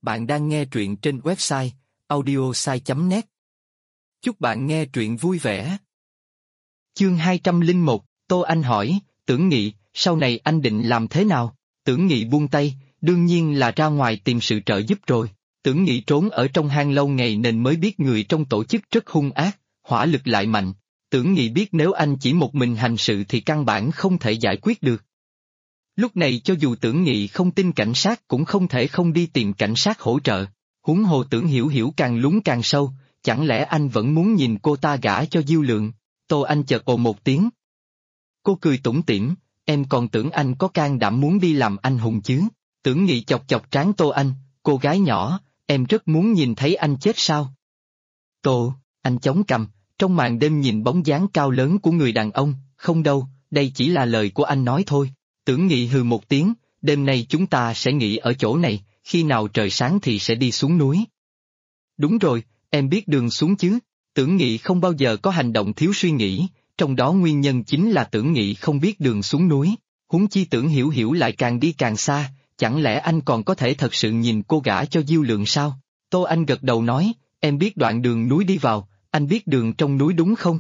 Bạn đang nghe truyện trên website audiosai.net. Chúc bạn nghe truyện vui vẻ. Chương 201, Tô Anh hỏi, Tưởng Nghị, sau này anh định làm thế nào? Tưởng Nghị buông tay, đương nhiên là ra ngoài tìm sự trợ giúp rồi. Tưởng Nghị trốn ở trong hang lâu ngày nên mới biết người trong tổ chức rất hung ác, hỏa lực lại mạnh. Tưởng Nghị biết nếu anh chỉ một mình hành sự thì căn bản không thể giải quyết được. Lúc này cho dù Tưởng Nghị không tin cảnh sát cũng không thể không đi tìm cảnh sát hỗ trợ. Huống hồ Tưởng Hiểu Hiểu càng lún càng sâu, chẳng lẽ anh vẫn muốn nhìn cô ta gả cho Diêu Lượng? Tô Anh chợt ồ một tiếng. Cô cười tủm tỉm, em còn tưởng anh có can đảm muốn đi làm anh hùng chứ? Tưởng Nghị chọc chọc trán Tô Anh, cô gái nhỏ, em rất muốn nhìn thấy anh chết sao? Tô, anh chống cằm, trong màn đêm nhìn bóng dáng cao lớn của người đàn ông, không đâu, đây chỉ là lời của anh nói thôi. Tưởng Nghị hừ một tiếng, đêm nay chúng ta sẽ nghỉ ở chỗ này, khi nào trời sáng thì sẽ đi xuống núi. Đúng rồi, em biết đường xuống chứ? Tưởng Nghị không bao giờ có hành động thiếu suy nghĩ, trong đó nguyên nhân chính là Tưởng Nghị không biết đường xuống núi, huống chi Tưởng Hiểu Hiểu lại càng đi càng xa, chẳng lẽ anh còn có thể thật sự nhìn cô gả cho Diêu Lượng sao? Tô Anh gật đầu nói, em biết đoạn đường núi đi vào, anh biết đường trong núi đúng không?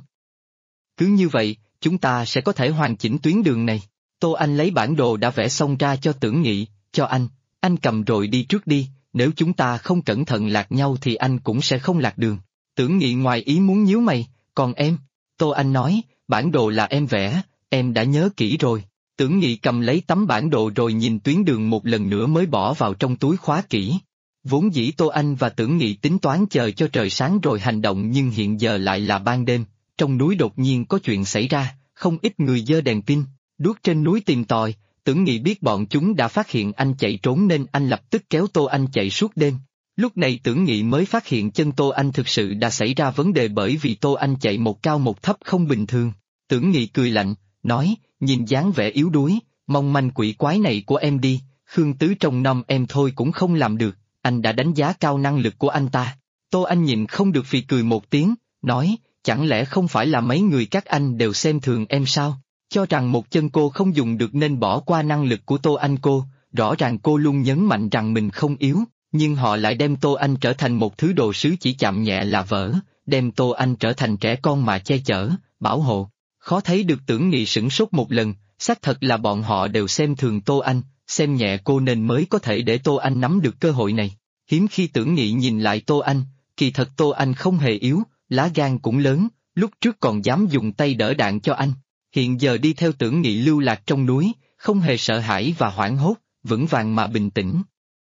Cứ như vậy, chúng ta sẽ có thể hoàn chỉnh tuyến đường này. Tô Anh lấy bản đồ đã vẽ xong ra cho Tưởng Nghị, cho anh cầm rồi đi trước đi, nếu chúng ta không cẩn thận lạc nhau thì anh cũng sẽ không lạc đường. Tưởng Nghị ngoài ý muốn nhíu mày, còn em? Tô Anh nói, bản đồ là em vẽ, em đã nhớ kỹ rồi. Tưởng Nghị cầm lấy tấm bản đồ rồi nhìn tuyến đường một lần nữa mới bỏ vào trong túi khóa kỹ. Vốn dĩ Tô Anh và Tưởng Nghị tính toán chờ cho trời sáng rồi hành động nhưng hiện giờ lại là ban đêm, trong núi đột nhiên có chuyện xảy ra, không ít người giơ đèn pin, đuốc trên núi tìm tòi. Tưởng Nghị biết bọn chúng đã phát hiện anh chạy trốn nên anh lập tức kéo Tô Anh chạy suốt đêm. Lúc này Tưởng Nghị mới phát hiện chân Tô Anh thực sự đã xảy ra vấn đề bởi vì Tô Anh chạy một cao một thấp không bình thường. Tưởng Nghị cười lạnh, nói, nhìn dáng vẻ yếu đuối, mong manh quỷ quái này của em đi, Khương Tứ trong năm em thôi cũng không làm được, anh đã đánh giá cao năng lực của anh ta. Tô Anh nhịn không được phì cười một tiếng, nói, chẳng lẽ không phải là mấy người các anh đều xem thường em sao? Cho rằng một chân cô không dùng được nên bỏ qua năng lực của Tô Anh cô, rõ ràng cô luôn nhấn mạnh rằng mình không yếu, nhưng họ lại đem Tô Anh trở thành một thứ đồ sứ chỉ chạm nhẹ là vỡ, đem Tô Anh trở thành trẻ con mà che chở, bảo hộ. Khó thấy được Tưởng Nghị sửng sốt một lần, xác thật là bọn họ đều xem thường Tô Anh, xem nhẹ cô nên mới có thể để Tô Anh nắm được cơ hội này. Hiếm khi Tưởng Nghị nhìn lại Tô Anh, kỳ thật Tô Anh không hề yếu, lá gan cũng lớn, lúc trước còn dám dùng tay đỡ đạn cho anh. Hiện giờ đi theo Tưởng Nghị lưu lạc trong núi, không hề sợ hãi và hoảng hốt, vững vàng mà bình tĩnh.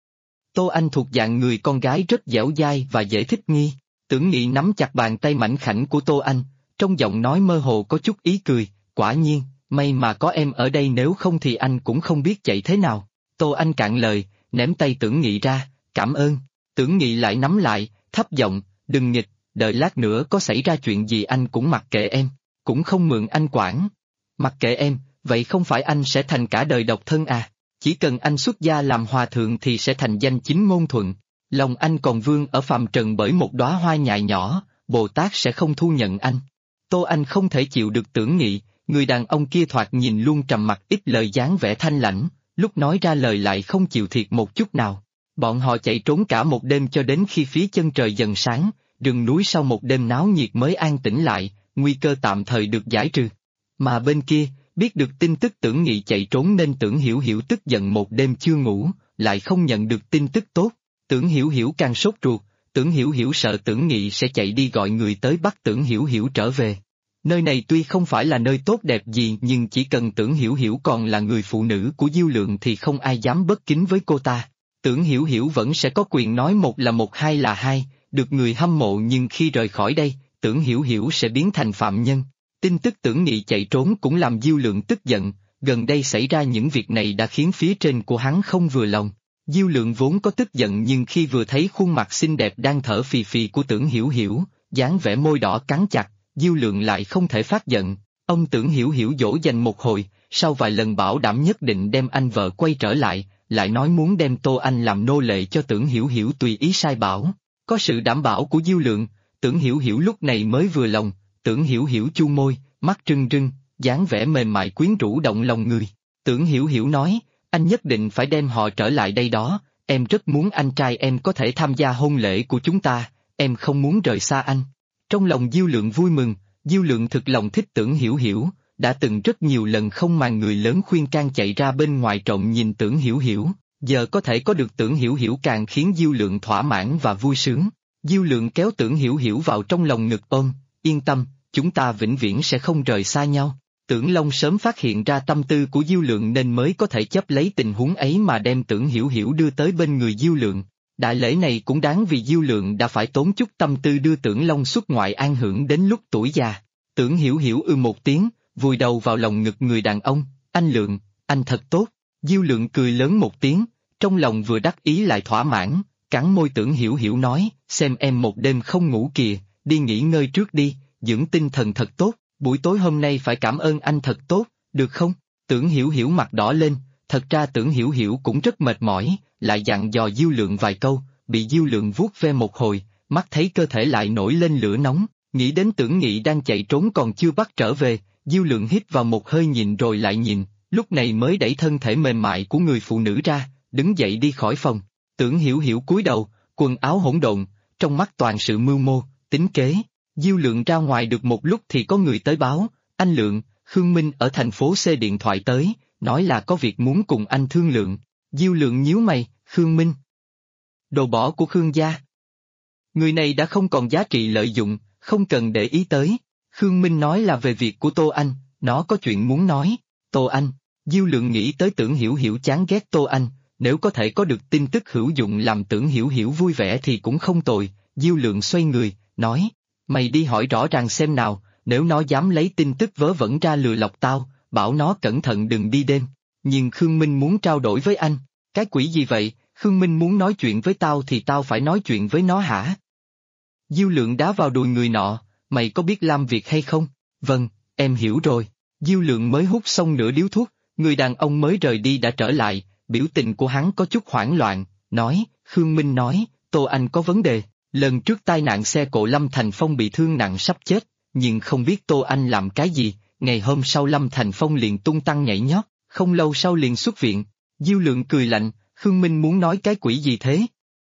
Tô Anh thuộc dạng người con gái rất dẻo dai và dễ thích nghi. Tưởng Nghị nắm chặt bàn tay mảnh khảnh của Tô Anh, trong giọng nói mơ hồ có chút ý cười, quả nhiên, may mà có em ở đây nếu không thì anh cũng không biết chạy thế nào. Tô Anh cạn lời, ném tay Tưởng Nghị ra, cảm ơn. Tưởng Nghị lại nắm lại, thấp giọng, đừng nghịch, đợi lát nữa có xảy ra chuyện gì anh cũng mặc kệ em, cũng không mượn anh quản. Mặc kệ em, vậy không phải anh sẽ thành cả đời độc thân à? Chỉ cần anh xuất gia làm hòa thượng thì sẽ thành danh chính ngôn thuận. Lòng anh còn vương ở phàm trần bởi một đóa hoa nhài nhỏ, Bồ Tát sẽ không thu nhận anh. Tô Anh không thể chịu được Tưởng Nghị, người đàn ông kia thoạt nhìn luôn trầm mặc ít lời dáng vẻ thanh lãnh, lúc nói ra lời lại không chịu thiệt một chút nào. Bọn họ chạy trốn cả một đêm cho đến khi phía chân trời dần sáng, rừng núi sau một đêm náo nhiệt mới an tĩnh lại, nguy cơ tạm thời được giải trừ. Mà bên kia, biết được tin tức Tưởng Nghị chạy trốn nên Tưởng Hiểu Hiểu tức giận một đêm chưa ngủ, lại không nhận được tin tức tốt. Tưởng Hiểu Hiểu càng sốt ruột, Tưởng Hiểu Hiểu sợ Tưởng Nghị sẽ chạy đi gọi người tới bắt Tưởng Hiểu Hiểu trở về. Nơi này tuy không phải là nơi tốt đẹp gì nhưng chỉ cần Tưởng Hiểu Hiểu còn là người phụ nữ của Diêu Lượng thì không ai dám bất kính với cô ta. Tưởng Hiểu Hiểu vẫn sẽ có quyền nói một là một hai là hai, được người hâm mộ nhưng khi rời khỏi đây, Tưởng Hiểu Hiểu sẽ biến thành phạm nhân. Tin tức Tưởng Nghị chạy trốn cũng làm Diêu Lượng tức giận, gần đây xảy ra những việc này đã khiến phía trên của hắn không vừa lòng. Diêu Lượng vốn có tức giận nhưng khi vừa thấy khuôn mặt xinh đẹp đang thở phì phì của Tưởng Hiểu Hiểu, dáng vẻ môi đỏ cắn chặt, Diêu Lượng lại không thể phát giận. Ông Tưởng Hiểu Hiểu dỗ dành một hồi, sau vài lần bảo đảm nhất định đem anh vợ quay trở lại nói muốn đem Tô Anh làm nô lệ cho Tưởng Hiểu Hiểu tùy ý sai bảo. Có sự đảm bảo của Diêu Lượng, Tưởng Hiểu Hiểu lúc này mới vừa lòng. Tưởng Hiểu Hiểu chu môi, mắt trưng trưng, dáng vẻ mềm mại quyến rũ động lòng người. Tưởng Hiểu Hiểu nói, anh nhất định phải đem họ trở lại đây đó, em rất muốn anh trai em có thể tham gia hôn lễ của chúng ta, em không muốn rời xa anh. Trong lòng Diêu Lượng vui mừng, Diêu Lượng thực lòng thích Tưởng Hiểu Hiểu, đã từng rất nhiều lần không màng người lớn khuyên can chạy ra bên ngoài trộm nhìn Tưởng Hiểu Hiểu, giờ có thể có được Tưởng Hiểu Hiểu càng khiến Diêu Lượng thỏa mãn và vui sướng. Diêu Lượng kéo Tưởng Hiểu Hiểu vào trong lòng ngực ôm, yên tâm, chúng ta vĩnh viễn sẽ không rời xa nhau. Tưởng Long sớm phát hiện ra tâm tư của Diêu Lượng nên mới có thể chấp lấy tình huống ấy mà đem Tưởng Hiểu Hiểu đưa tới bên người Diêu Lượng. Đại lễ này cũng đáng vì Diêu Lượng đã phải tốn chút tâm tư đưa Tưởng Long xuất ngoại an hưởng đến lúc tuổi già. Tưởng Hiểu Hiểu một tiếng, vùi đầu vào lòng ngực người đàn ông, anh Lượng, anh thật tốt. Diêu Lượng cười lớn một tiếng, trong lòng vừa đắc ý lại thỏa mãn, cắn môi Tưởng Hiểu Hiểu nói, xem em một đêm không ngủ kìa, đi nghỉ ngơi trước đi, dưỡng tinh thần thật tốt, buổi tối hôm nay phải cảm ơn anh thật tốt, được không? Tưởng Hiểu Hiểu mặt đỏ lên, thật ra Tưởng Hiểu Hiểu cũng rất mệt mỏi, lại dặn dò Diêu Lượng vài câu, bị Diêu Lượng vuốt ve một hồi, mắt thấy cơ thể lại nổi lên lửa nóng, nghĩ đến Tưởng Nghị đang chạy trốn còn chưa bắt trở về, Diêu Lượng hít vào một hơi nhìn rồi lại nhìn, lúc này mới đẩy thân thể mềm mại của người phụ nữ ra, đứng dậy đi khỏi phòng. Tưởng Hiểu Hiểu cúi đầu, quần áo hỗn độn, trong mắt toàn sự mưu mô, tính kế. Diêu Lượng ra ngoài được một lúc thì có người tới báo, anh Lượng, Khương Minh ở thành phố C điện thoại tới, nói là có việc muốn cùng anh thương lượng. Diêu Lượng nhíu mày, Khương Minh. Đồ bỏ của Khương gia. Người này đã không còn giá trị lợi dụng, không cần để ý tới. Khương Minh nói là về việc của Tô Anh, nó có chuyện muốn nói. Tô Anh, Diêu Lượng nghĩ tới Tưởng Hiểu Hiểu chán ghét Tô Anh, nếu có thể có được tin tức hữu dụng làm Tưởng Hiểu Hiểu vui vẻ thì cũng không tồi. Diêu Lượng xoay người, nói, mày đi hỏi rõ ràng xem nào, nếu nó dám lấy tin tức vớ vẩn ra lừa lọc tao, bảo nó cẩn thận đừng đi đêm. Nhưng Khương Minh muốn trao đổi với anh. Cái quỷ gì vậy, Khương Minh muốn nói chuyện với tao thì tao phải nói chuyện với nó hả? Diêu Lượng đá vào đùi người nọ, mày có biết làm việc hay không? Vâng, em hiểu rồi. Diêu Lượng mới hút xong nửa điếu thuốc, người đàn ông mới rời đi đã trở lại, biểu tình của hắn có chút hoảng loạn, nói, Khương Minh nói, Tô Anh có vấn đề, lần trước tai nạn xe cộ Lâm Thành Phong bị thương nặng sắp chết, nhưng không biết Tô Anh làm cái gì, ngày hôm sau Lâm Thành Phong liền tung tăng nhảy nhót, không lâu sau liền xuất viện. Diêu Lượng cười lạnh, Khương Minh muốn nói cái quỷ gì thế?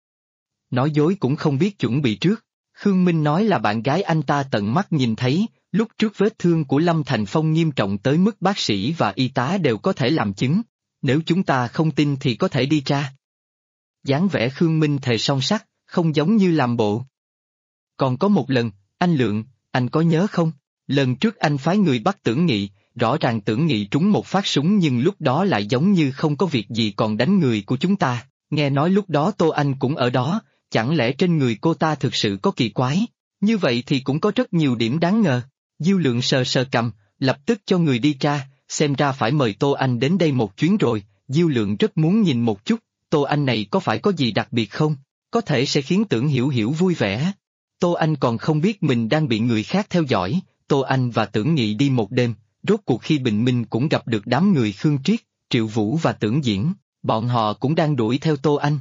Nói dối cũng không biết chuẩn bị trước. Khương Minh nói là bạn gái anh ta tận mắt nhìn thấy, lúc trước vết thương của Lâm Thành Phong nghiêm trọng tới mức bác sĩ và y tá đều có thể làm chứng. Nếu chúng ta không tin thì có thể đi tra. Dáng vẻ Khương Minh thề song sắt, không giống như làm bộ. Còn có một lần, anh Lượng, anh có nhớ không? Lần trước anh phái người bắt Tưởng Nghị, rõ ràng Tưởng Nghị trúng một phát súng nhưng lúc đó lại giống như không có việc gì còn đánh người của chúng ta. Nghe nói lúc đó Tô Anh cũng ở đó, chẳng lẽ trên người cô ta thực sự có kỳ quái? Như vậy thì cũng có rất nhiều điểm đáng ngờ. Diêu Lượng sờ sờ cầm, lập tức cho người đi tra, xem ra phải mời Tô Anh đến đây một chuyến rồi. Diêu Lượng rất muốn nhìn một chút, Tô Anh này có phải có gì đặc biệt không? Có thể sẽ khiến Tưởng Hiểu Hiểu vui vẻ. Tô Anh còn không biết mình đang bị người khác theo dõi. Tô Anh và Tưởng Nghị đi một đêm, rốt cuộc khi bình minh cũng gặp được đám người Khương Triết, Triệu Vũ và Tưởng Diễn, bọn họ cũng đang đuổi theo Tô Anh.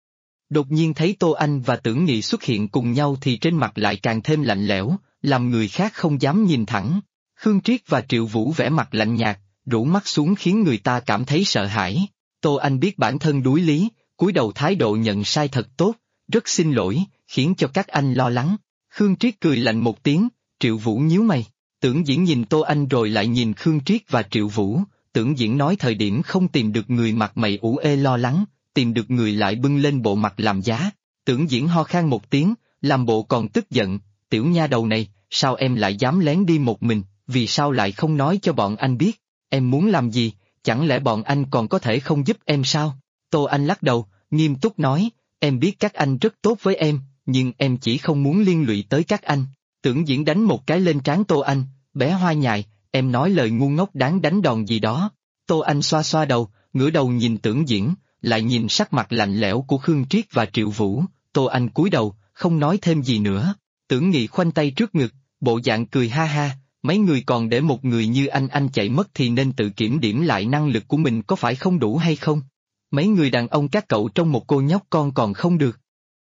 Đột nhiên thấy Tô Anh và Tưởng Nghị xuất hiện cùng nhau thì trên mặt lại càng thêm lạnh lẽo, làm người khác không dám nhìn thẳng. Khương Triết và Triệu Vũ vẻ mặt lạnh nhạt, rũ mắt xuống khiến người ta cảm thấy sợ hãi. Tô Anh biết bản thân đuối lý, cúi đầu thái độ nhận sai thật tốt, rất xin lỗi, khiến cho các anh lo lắng. Khương Triết cười lạnh một tiếng, Triệu Vũ nhíu mày. Tưởng Diễn nhìn Tô Anh rồi lại nhìn Khương Triết và Triệu Vũ, Tưởng Diễn nói thời điểm không tìm được người mặt mày ủ ê lo lắng, tìm được người lại bưng lên bộ mặt làm giá. Tưởng Diễn ho khan một tiếng, làm bộ còn tức giận, tiểu nha đầu này, sao em lại dám lén đi một mình, vì sao lại không nói cho bọn anh biết, em muốn làm gì, chẳng lẽ bọn anh còn có thể không giúp em sao? Tô Anh lắc đầu, nghiêm túc nói, em biết các anh rất tốt với em, nhưng em chỉ không muốn liên lụy tới các anh. Tưởng Diễn đánh một cái lên trán Tô Anh, bé hoa nhài, em nói lời ngu ngốc đáng đánh đòn gì đó. Tô Anh xoa xoa đầu, ngửa đầu nhìn Tưởng Diễn, lại nhìn sắc mặt lạnh lẽo của Khương Triết và Triệu Vũ, Tô Anh cúi đầu, không nói thêm gì nữa. Tưởng Nghị khoanh tay trước ngực, bộ dạng cười ha ha, mấy người còn để một người như anh chạy mất thì nên tự kiểm điểm lại năng lực của mình có phải không đủ hay không? Mấy người đàn ông các cậu trong một cô nhóc con còn không được.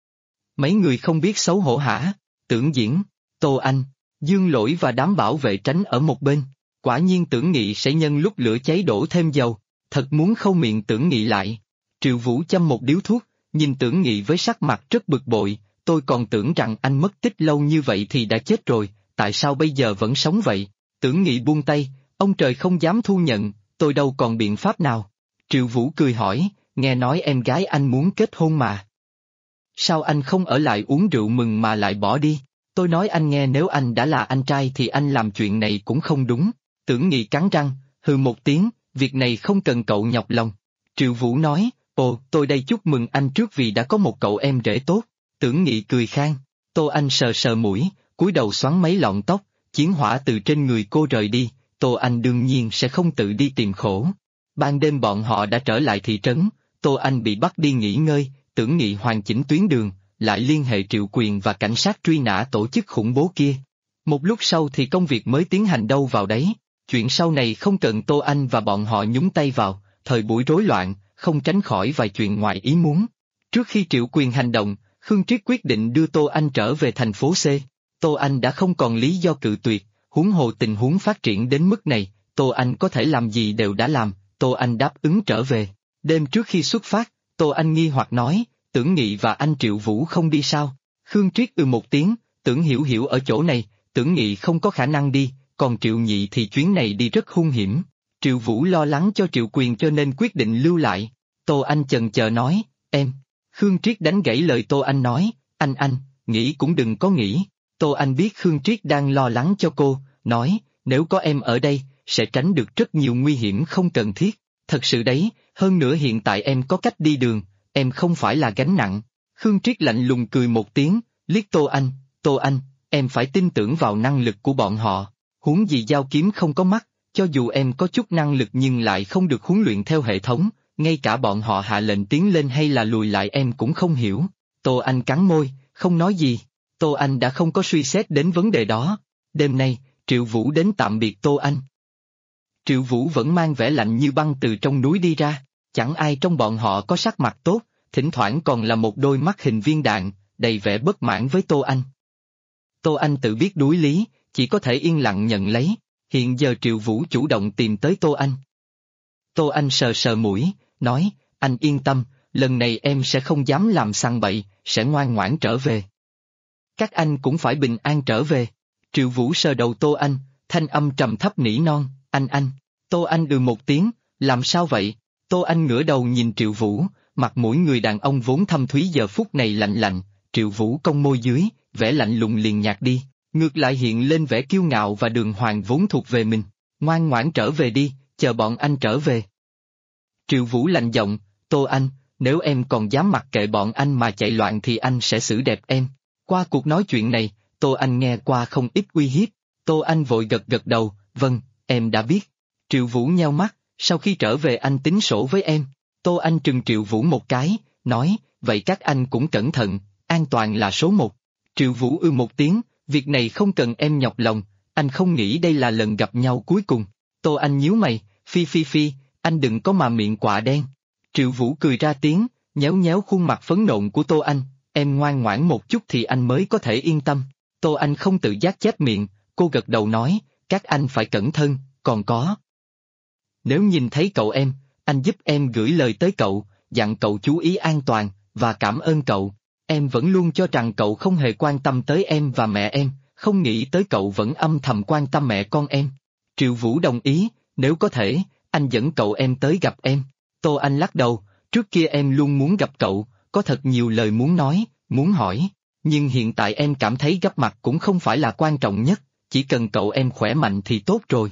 Mấy người không biết xấu hổ hả? Tưởng Diễn, Tô Anh, Dương Lỗi và đám bảo vệ tránh ở một bên. Quả nhiên Tưởng Nghị sẽ nhân lúc lửa cháy đổ thêm dầu, thật muốn khâu miệng Tưởng Nghị lại. Triệu Vũ châm một điếu thuốc, nhìn Tưởng Nghị với sắc mặt rất bực bội, tôi còn tưởng rằng anh mất tích lâu như vậy thì đã chết rồi, tại sao bây giờ vẫn sống vậy? Tưởng Nghị buông tay, ông trời không dám thu nhận, tôi đâu còn biện pháp nào. Triệu Vũ cười hỏi, nghe nói em gái anh muốn kết hôn mà. Sao anh không ở lại uống rượu mừng mà lại bỏ đi? Tôi nói anh nghe, nếu anh đã là anh trai thì anh làm chuyện này cũng không đúng. Tưởng Nghị cắn răng, hừ một tiếng, việc này không cần cậu nhọc lòng. Triệu Vũ nói, ồ, tôi đây chúc mừng anh trước vì đã có một cậu em rể tốt. Tưởng Nghị cười khang, Tô Anh sờ sờ mũi, cúi đầu xoắn mấy lọn tóc, chiến hỏa từ trên người cô rời đi, Tô Anh đương nhiên sẽ không tự đi tìm khổ. Ban đêm bọn họ đã trở lại thị trấn, Tô Anh bị bắt đi nghỉ ngơi, Tưởng Nghị hoàn chỉnh tuyến đường, lại liên hệ Triệu Quyền và cảnh sát truy nã tổ chức khủng bố kia. Một lúc sau thì công việc mới tiến hành đâu vào đấy, chuyện sau này không cần Tô Anh và bọn họ nhúng tay vào, thời buổi rối loạn, không tránh khỏi vài chuyện ngoài ý muốn. Trước khi Triệu Quyền hành động, Khương Triết quyết định đưa Tô Anh trở về thành phố C. Tô Anh đã không còn lý do cự tuyệt, huống hồ tình huống phát triển đến mức này, Tô Anh có thể làm gì đều đã làm, Tô Anh đáp ứng trở về. Đêm trước khi xuất phát, Tô Anh nghi hoặc nói, Tưởng Nghị và anh Triệu Vũ không đi sao? Khương Triết một tiếng, Tưởng Hiểu Hiểu ở chỗ này, Tưởng Nghị không có khả năng đi, còn Triệu Nhị thì chuyến này đi rất hung hiểm. Triệu Vũ lo lắng cho Triệu Quyền cho nên quyết định lưu lại. Tô Anh chần chờ nói, em. Khương Triết đánh gãy lời Tô Anh nói, anh, nghĩ cũng đừng có nghĩ. Tô Anh biết Khương Triết đang lo lắng cho cô, nói, nếu có em ở đây, sẽ tránh được rất nhiều nguy hiểm không cần thiết. Thật sự đấy, hơn nữa hiện tại em có cách đi đường, em không phải là gánh nặng. Khương Triết lạnh lùng cười một tiếng, liếc Tô Anh, em phải tin tưởng vào năng lực của bọn họ. Huống gì dao kiếm không có mắt, cho dù em có chút năng lực nhưng lại không được huấn luyện theo hệ thống, ngay cả bọn họ hạ lệnh tiến lên hay là lùi lại em cũng không hiểu. Tô Anh cắn môi, không nói gì. Tô Anh đã không có suy xét đến vấn đề đó. Đêm nay, Triệu Vũ đến tạm biệt Tô Anh. Triệu Vũ vẫn mang vẻ lạnh như băng từ trong núi đi ra, chẳng ai trong bọn họ có sắc mặt tốt, thỉnh thoảng còn là một đôi mắt hình viên đạn, đầy vẻ bất mãn với Tô Anh. Tô Anh tự biết đuối lý, chỉ có thể yên lặng nhận lấy, hiện giờ Triệu Vũ chủ động tìm tới Tô Anh. Tô Anh sờ sờ mũi, nói, anh yên tâm, lần này em sẽ không dám làm sằng bậy, sẽ ngoan ngoãn trở về. Các anh cũng phải bình an trở về. Triệu Vũ sờ đầu Tô Anh, thanh âm trầm thấp nỉ non, anh. Tô Anh một tiếng, làm sao vậy? Tô Anh ngửa đầu nhìn Triệu Vũ, mặt mũi người đàn ông vốn thâm thúy giờ phút này lạnh lạnh, Triệu Vũ cong môi dưới, vẻ lạnh lùng liền nhạt đi, ngược lại hiện lên vẻ kiêu ngạo và đường hoàng vốn thuộc về mình. Ngoan ngoãn trở về đi, chờ bọn anh trở về. Triệu Vũ lạnh giọng, Tô Anh, nếu em còn dám mặc kệ bọn anh mà chạy loạn thì anh sẽ xử đẹp em. Qua cuộc nói chuyện này, Tô Anh nghe qua không ít uy hiếp, Tô Anh vội gật gật đầu, vâng, em đã biết. Triệu Vũ nheo mắt, sau khi trở về anh tính sổ với em. Tô Anh trừng Triệu Vũ một cái, nói, vậy các anh cũng cẩn thận, an toàn là số một. Triệu Vũ một tiếng, việc này không cần em nhọc lòng, anh không nghĩ đây là lần gặp nhau cuối cùng. Tô Anh nhíu mày, phi, anh đừng có mà miệng quạ đen. Triệu Vũ cười ra tiếng, nhéo nhéo khuôn mặt phấn nộn của Tô Anh, em ngoan ngoãn một chút thì anh mới có thể yên tâm. Tô Anh không tự giác chép miệng, cô gật đầu nói, các anh phải cẩn thận, còn có. Nếu nhìn thấy cậu em, anh giúp em gửi lời tới cậu, dặn cậu chú ý an toàn, và cảm ơn cậu. Em vẫn luôn cho rằng cậu không hề quan tâm tới em và mẹ em, không nghĩ tới cậu vẫn âm thầm quan tâm mẹ con em. Triệu Vũ đồng ý, nếu có thể, anh dẫn cậu em tới gặp em. Tô Anh lắc đầu, trước kia em luôn muốn gặp cậu, có thật nhiều lời muốn nói, muốn hỏi, nhưng hiện tại em cảm thấy gặp mặt cũng không phải là quan trọng nhất, chỉ cần cậu em khỏe mạnh thì tốt rồi.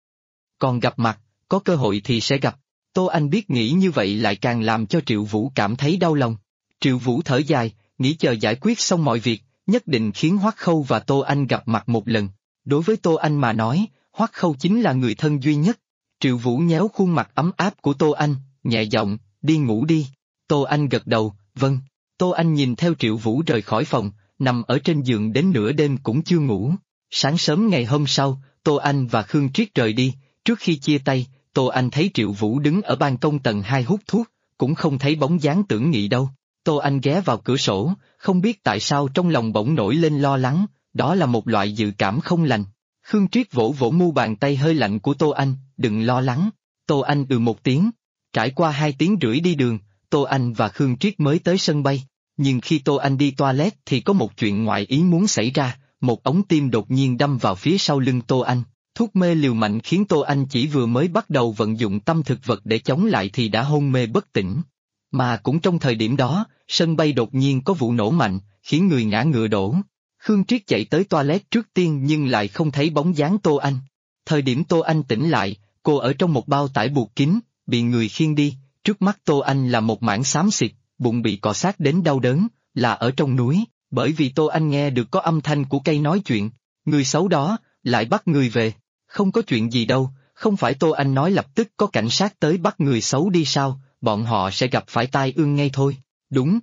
Còn gặp mặt, có cơ hội thì sẽ gặp. Tô Anh biết nghĩ như vậy lại càng làm cho Triệu Vũ cảm thấy đau lòng. Triệu Vũ thở dài, nghĩ chờ giải quyết xong mọi việc, nhất định khiến Hoắc Khâu và Tô Anh gặp mặt một lần. Đối với Tô Anh mà nói, Hoắc Khâu chính là người thân duy nhất. Triệu Vũ nhéo khuôn mặt ấm áp của Tô Anh, nhẹ giọng, đi ngủ đi. Tô Anh gật đầu, vâng. Tô Anh nhìn theo Triệu Vũ rời khỏi phòng, nằm ở trên giường đến nửa đêm cũng chưa ngủ. Sáng sớm ngày hôm sau, Tô Anh và Khương Triết rời đi, trước khi chia tay, Tô Anh thấy Triệu Vũ đứng ở ban công tầng 2 hút thuốc, cũng không thấy bóng dáng Tưởng Nghị đâu. Tô Anh ghé vào cửa sổ, không biết tại sao trong lòng bỗng nổi lên lo lắng, đó là một loại dự cảm không lành. Khương Triết vỗ vỗ mu bàn tay hơi lạnh của Tô Anh, đừng lo lắng. Tô Anh một tiếng. Trải qua 2 tiếng rưỡi đi đường, Tô Anh và Khương Triết mới tới sân bay. Nhưng khi Tô Anh đi toilet thì có một chuyện ngoại ý muốn xảy ra, một ống tim đột nhiên đâm vào phía sau lưng Tô Anh. Thuốc mê liều mạnh khiến Tô Anh chỉ vừa mới bắt đầu vận dụng tâm thực vật để chống lại thì đã hôn mê bất tỉnh. Mà cũng trong thời điểm đó, sân bay đột nhiên có vụ nổ mạnh, khiến người ngã ngựa đổ. Khương Triết chạy tới toilet trước tiên nhưng lại không thấy bóng dáng Tô Anh. Thời điểm Tô Anh tỉnh lại, cô ở trong một bao tải buộc kín, bị người khiêng đi, trước mắt Tô Anh là một mảng xám xịt, bụng bị cọ sát đến đau đớn, là ở trong núi, bởi vì Tô Anh nghe được có âm thanh của cây nói chuyện, người xấu đó, lại bắt người về, không có chuyện gì đâu, không phải Tô Anh nói lập tức có cảnh sát tới bắt người xấu đi sao, bọn họ sẽ gặp phải tai ương ngay thôi, đúng.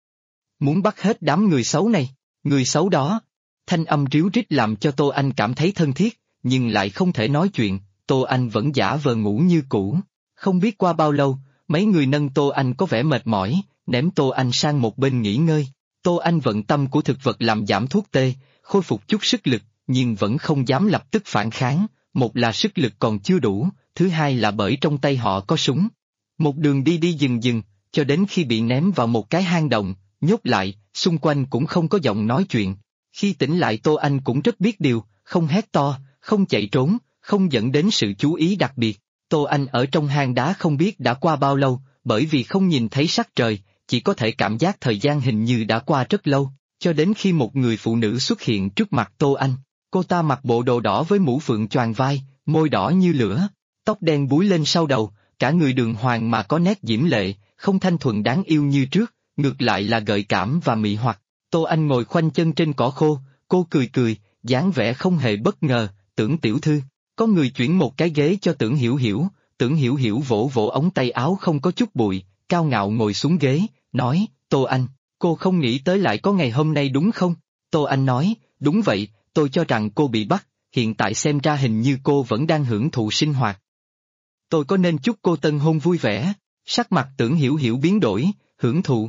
Muốn bắt hết đám người xấu này, người xấu đó. Thanh âm ríu rít làm cho Tô Anh cảm thấy thân thiết, nhưng lại không thể nói chuyện, Tô Anh vẫn giả vờ ngủ như cũ. Không biết qua bao lâu, mấy người nâng Tô Anh có vẻ mệt mỏi, ném Tô Anh sang một bên nghỉ ngơi. Tô Anh vận tâm của thực vật làm giảm thuốc tê, khôi phục chút sức lực, nhưng vẫn không dám lập tức phản kháng, một là sức lực còn chưa đủ, thứ hai là bởi trong tay họ có súng. Một đường đi đi dừng, cho đến khi bị ném vào một cái hang động, nhốt lại, xung quanh cũng không có giọng nói chuyện. Khi tỉnh lại Tô Anh cũng rất biết điều, không hét to, không chạy trốn, không dẫn đến sự chú ý đặc biệt. Tô Anh ở trong hang đá không biết đã qua bao lâu, bởi vì không nhìn thấy sắc trời, chỉ có thể cảm giác thời gian hình như đã qua rất lâu, cho đến khi một người phụ nữ xuất hiện trước mặt Tô Anh. Cô ta mặc bộ đồ đỏ với mũ phượng choàng vai, môi đỏ như lửa, tóc đen búi lên sau đầu, cả người đường hoàng mà có nét diễm lệ, không thanh thuần đáng yêu như trước, ngược lại là gợi cảm và mị hoặc. Tô Anh ngồi khoanh chân trên cỏ khô, cô cười, dáng vẻ không hề bất ngờ, Tưởng tiểu thư. Có người chuyển một cái ghế cho Tưởng Hiểu Hiểu, Tưởng Hiểu Hiểu vỗ vỗ ống tay áo không có chút bụi, cao ngạo ngồi xuống ghế, nói, Tô Anh, cô không nghĩ tới lại có ngày hôm nay đúng không? Tô Anh nói, đúng vậy, tôi cho rằng cô bị bắt, hiện tại xem ra hình như cô vẫn đang hưởng thụ sinh hoạt. Tôi có nên chúc cô tân hôn vui vẻ? Sắc mặt Tưởng Hiểu Hiểu biến đổi, hưởng thụ.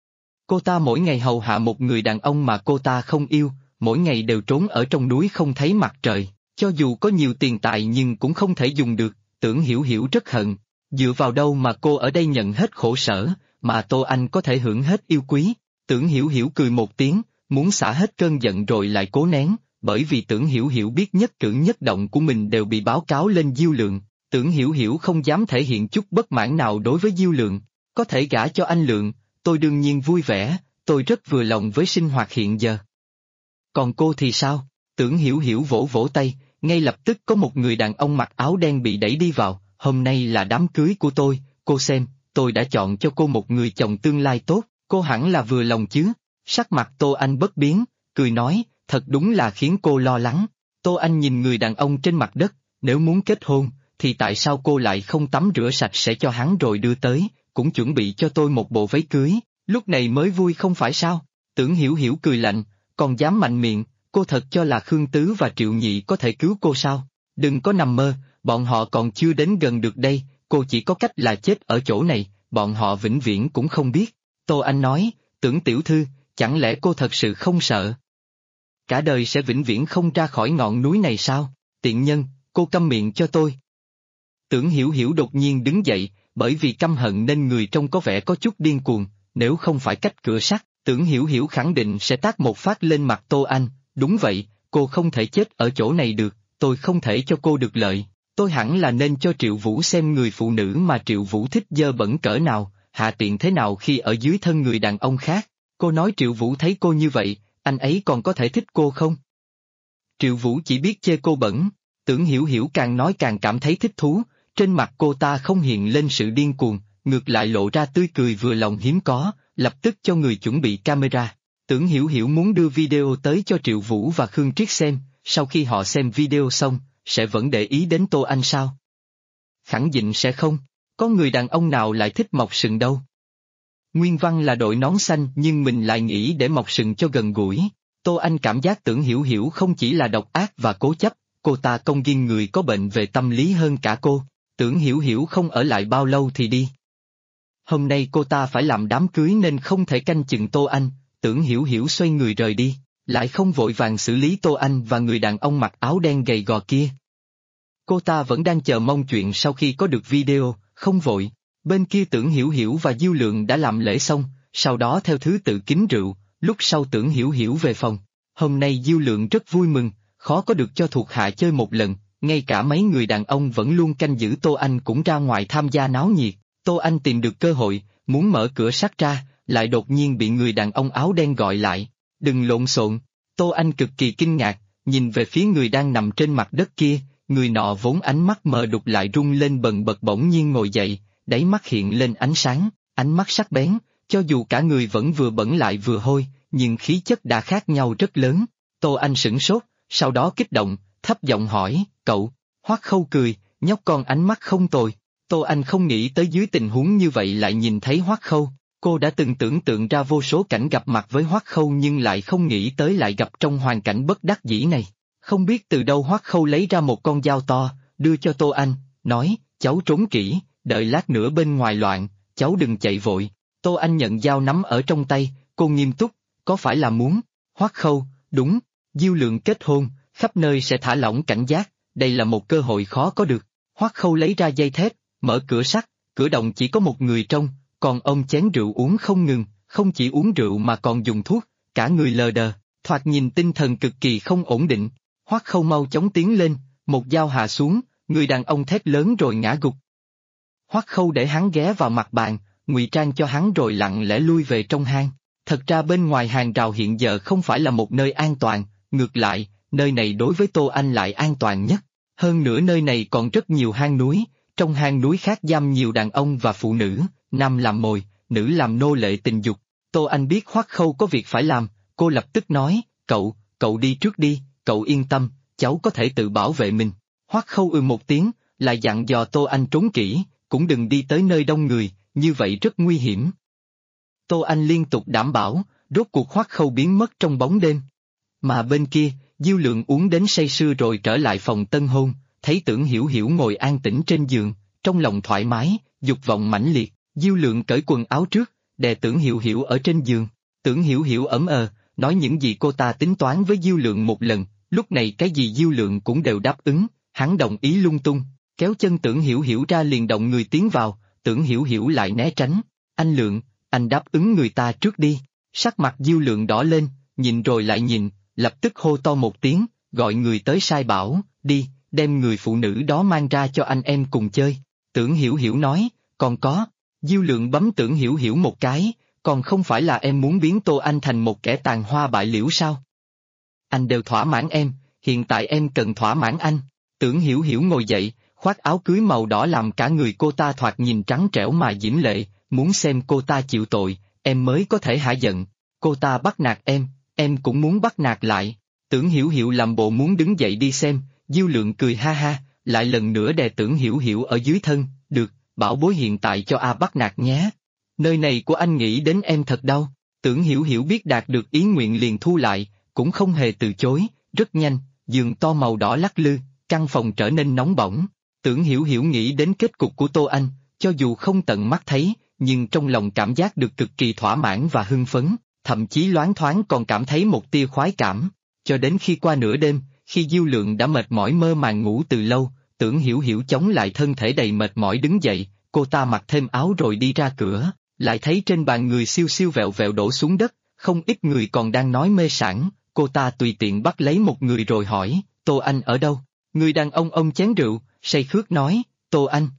Cô ta mỗi ngày hầu hạ một người đàn ông mà cô ta không yêu, mỗi ngày đều trốn ở trong núi không thấy mặt trời, cho dù có nhiều tiền tài nhưng cũng không thể dùng được, Tưởng Hiểu Hiểu rất hận. Dựa vào đâu mà cô ở đây nhận hết khổ sở, mà Tô Anh có thể hưởng hết yêu quý? Tưởng Hiểu Hiểu cười một tiếng, muốn xả hết cơn giận rồi lại cố nén, bởi vì Tưởng Hiểu Hiểu biết nhất cử nhất động của mình đều bị báo cáo lên Diêu Lượng. Tưởng Hiểu Hiểu không dám thể hiện chút bất mãn nào đối với Diêu Lượng, có thể gả cho anh Lượng, tôi đương nhiên vui vẻ, tôi rất vừa lòng với sinh hoạt hiện giờ. Còn cô thì sao? Tưởng Hiểu Hiểu vỗ vỗ tay, ngay lập tức có một người đàn ông mặc áo đen bị đẩy đi vào, hôm nay là đám cưới của tôi, cô xem, tôi đã chọn cho cô một người chồng tương lai tốt, cô hẳn là vừa lòng chứ? Sắc mặt Tô Anh bất biến, cười nói, thật đúng là khiến cô lo lắng. Tô Anh nhìn người đàn ông trên mặt đất, nếu muốn kết hôn, thì tại sao cô lại không tắm rửa sạch sẽ cho hắn rồi đưa tới, cũng chuẩn bị cho tôi một bộ váy cưới, lúc này mới vui không phải sao? Tưởng Hiểu Hiểu cười lạnh, còn dám mạnh miệng, cô thật cho là Khương Tứ và Triệu Nhị có thể cứu cô sao? Đừng có nằm mơ, bọn họ còn chưa đến gần được đây, cô chỉ có cách là chết ở chỗ này, bọn họ vĩnh viễn cũng không biết. Tô Anh nói, Tưởng tiểu thư, chẳng lẽ cô thật sự không sợ? Cả đời sẽ vĩnh viễn không ra khỏi ngọn núi này sao? Tiện nhân, cô câm miệng cho tôi. Tưởng Hiểu Hiểu đột nhiên đứng dậy, bởi vì căm hận nên người trông có vẻ có chút điên cuồng, nếu không phải cách cửa sắt, Tưởng Hiểu Hiểu khẳng định sẽ tát một phát lên mặt Tô Anh, đúng vậy, cô không thể chết ở chỗ này được, tôi không thể cho cô được lợi, tôi hẳn là nên cho Triệu Vũ xem người phụ nữ mà Triệu Vũ thích dơ bẩn cỡ nào, hạ tiện thế nào khi ở dưới thân người đàn ông khác, cô nói Triệu Vũ thấy cô như vậy, anh ấy còn có thể thích cô không? Triệu Vũ chỉ biết chê cô bẩn, Tưởng Hiểu Hiểu càng nói càng cảm thấy thích thú, trên mặt cô ta không hiện lên sự điên cuồng, ngược lại lộ ra tươi cười vừa lòng hiếm có, lập tức cho người chuẩn bị camera. Tưởng Hiểu Hiểu muốn đưa video tới cho Triệu Vũ và Khương Triết xem, sau khi họ xem video xong, sẽ vẫn để ý đến Tô Anh sao? Khẳng định sẽ không, có người đàn ông nào lại thích mọc sừng đâu. Nguyên văn là đội nón xanh nhưng mình lại nghĩ để mọc sừng cho gần gũi. Tô Anh cảm giác Tưởng Hiểu Hiểu không chỉ là độc ác và cố chấp, cô ta công nghiêng người có bệnh về tâm lý hơn cả cô. Tưởng Hiểu Hiểu không ở lại bao lâu thì đi. Hôm nay cô ta phải làm đám cưới nên không thể canh chừng Tô Anh, Tưởng Hiểu Hiểu xoay người rời đi, lại không vội vàng xử lý Tô Anh và người đàn ông mặc áo đen gầy gò kia. Cô ta vẫn đang chờ mong chuyện sau khi có được video, không vội. Bên kia Tưởng Hiểu Hiểu và Diêu Lượng đã làm lễ xong, sau đó theo thứ tự kính rượu, lúc sau Tưởng Hiểu Hiểu về phòng. Hôm nay Diêu Lượng rất vui mừng, khó có được cho thuộc hạ chơi một lần, ngay cả mấy người đàn ông vẫn luôn canh giữ Tô Anh cũng ra ngoài tham gia náo nhiệt. Tô Anh tìm được cơ hội, muốn mở cửa sắt ra, lại đột nhiên bị người đàn ông áo đen gọi lại. Đừng lộn xộn. Tô Anh cực kỳ kinh ngạc, nhìn về phía người đang nằm trên mặt đất kia, người nọ vốn ánh mắt mờ đục lại rung lên bần bật bỗng nhiên ngồi dậy, đáy mắt hiện lên ánh sáng, ánh mắt sắc bén, cho dù cả người vẫn vừa bẩn lại vừa hôi, nhưng khí chất đã khác nhau rất lớn. Tô Anh sửng sốt, sau đó kích động, thấp giọng hỏi, cậu. Hoắc Khâu cười, nhóc con ánh mắt không tồi. Tô Anh không nghĩ tới dưới tình huống như vậy lại nhìn thấy Hoắc Khâu. Cô đã từng tưởng tượng ra vô số cảnh gặp mặt với Hoắc Khâu nhưng lại không nghĩ tới lại gặp trong hoàn cảnh bất đắc dĩ này. Không biết từ đâu Hoắc Khâu lấy ra một con dao to, đưa cho Tô Anh, nói, cháu trốn kỹ, đợi lát nữa bên ngoài loạn, cháu đừng chạy vội. Tô Anh nhận dao nắm ở trong tay, cô nghiêm túc, có phải là muốn? Hoắc Khâu, đúng, Diêu Lượng kết hôn, khắp nơi sẽ thả lỏng cảnh giác, đây là một cơ hội khó có được. Hoắc Khâu lấy ra dây thép, mở cửa sắt, cửa động chỉ có một người trong, còn ông chén rượu uống không ngừng, không chỉ uống rượu mà còn dùng thuốc, cả người lờ đờ, thoạt nhìn tinh thần cực kỳ không ổn định. Hoắc Khâu mau chóng tiến lên, một dao hạ xuống, người đàn ông thét lớn rồi ngã gục. Hoắc Khâu để hắn ghé vào mặt bàn, ngụy trang cho hắn rồi lặng lẽ lui về trong hang. Thật ra bên ngoài hàng rào hiện giờ không phải là một nơi an toàn, ngược lại, nơi này đối với Tô Anh lại an toàn nhất. Hơn nữa nơi này còn rất nhiều hang núi, trong hang núi khác giam nhiều đàn ông và phụ nữ, nam làm mồi, nữ làm nô lệ tình dục. Tô Anh biết Hoắc Khâu có việc phải làm, cô lập tức nói, cậu đi trước đi, cậu yên tâm, cháu có thể tự bảo vệ mình. Hoắc Khâu một tiếng, lại dặn dò Tô Anh trốn kỹ, cũng đừng đi tới nơi đông người, như vậy rất nguy hiểm. Tô Anh liên tục đảm bảo, rốt cuộc Hoắc Khâu biến mất trong bóng đêm. Mà bên kia, Diêu Lượng uống đến say sưa rồi trở lại phòng tân hôn, thấy Tưởng Hiểu Hiểu ngồi an tĩnh trên giường, trong lòng thoải mái, dục vọng mãnh liệt. Diêu Lượng cởi quần áo trước, đè Tưởng Hiểu Hiểu ở trên giường. Tưởng Hiểu Hiểu nói những gì cô ta tính toán với Diêu Lượng một lần, lúc này cái gì Diêu Lượng cũng đều đáp ứng, hắn đồng ý lung tung, kéo chân Tưởng Hiểu Hiểu ra liền động người tiến vào, Tưởng Hiểu Hiểu lại né tránh. Anh Lượng, anh đáp ứng người ta trước đi. Sắc mặt Diêu Lượng đỏ lên, nhìn rồi lại nhìn, lập tức hô to một tiếng, gọi người tới sai bảo, đi, đem người phụ nữ đó mang ra cho anh em cùng chơi. Tưởng Hiểu Hiểu nói, còn có. Diêu Lượng bấm Tưởng Hiểu Hiểu một cái, còn không phải là em muốn biến Tô Anh thành một kẻ tàn hoa bại liễu sao? Anh đều thỏa mãn em, hiện tại em cần thỏa mãn anh. Tưởng Hiểu Hiểu ngồi dậy, khoác áo cưới màu đỏ làm cả người cô ta thoạt nhìn trắng trẻo mà diễm lệ, muốn xem cô ta chịu tội, em mới có thể hả giận. Cô ta bắt nạt em cũng muốn bắt nạt lại. Tưởng Hiểu Hiểu làm bộ muốn đứng dậy đi xem, Diêu Lượng cười ha ha, lại lần nữa đè Tưởng Hiểu Hiểu ở dưới thân, được, bảo bối hiện tại cho A bắt nạt nhé. Nơi này của anh nghĩ đến em thật đau. Tưởng Hiểu Hiểu biết đạt được ý nguyện liền thu lại, cũng không hề từ chối, rất nhanh, giường to màu đỏ lắc lư, căn phòng trở nên nóng bỏng. Tưởng Hiểu Hiểu nghĩ đến kết cục của Tô Anh, cho dù không tận mắt thấy, nhưng trong lòng cảm giác được cực kỳ thỏa mãn và hưng phấn, thậm chí loáng thoáng còn cảm thấy một tia khoái cảm. Cho đến khi qua nửa đêm, khi Diêu Lượng đã mệt mỏi mơ màng ngủ từ lâu, Tưởng Hiểu Hiểu chống lại thân thể đầy mệt mỏi đứng dậy, cô ta mặc thêm áo rồi đi ra cửa, lại thấy trên bàn người siêu siêu vẹo vẹo đổ xuống đất, không ít người còn đang nói mê sảng, cô ta tùy tiện bắt lấy một người rồi hỏi, Tô Anh ở đâu? Người đàn ông chén rượu, say khước nói, Tô Anh.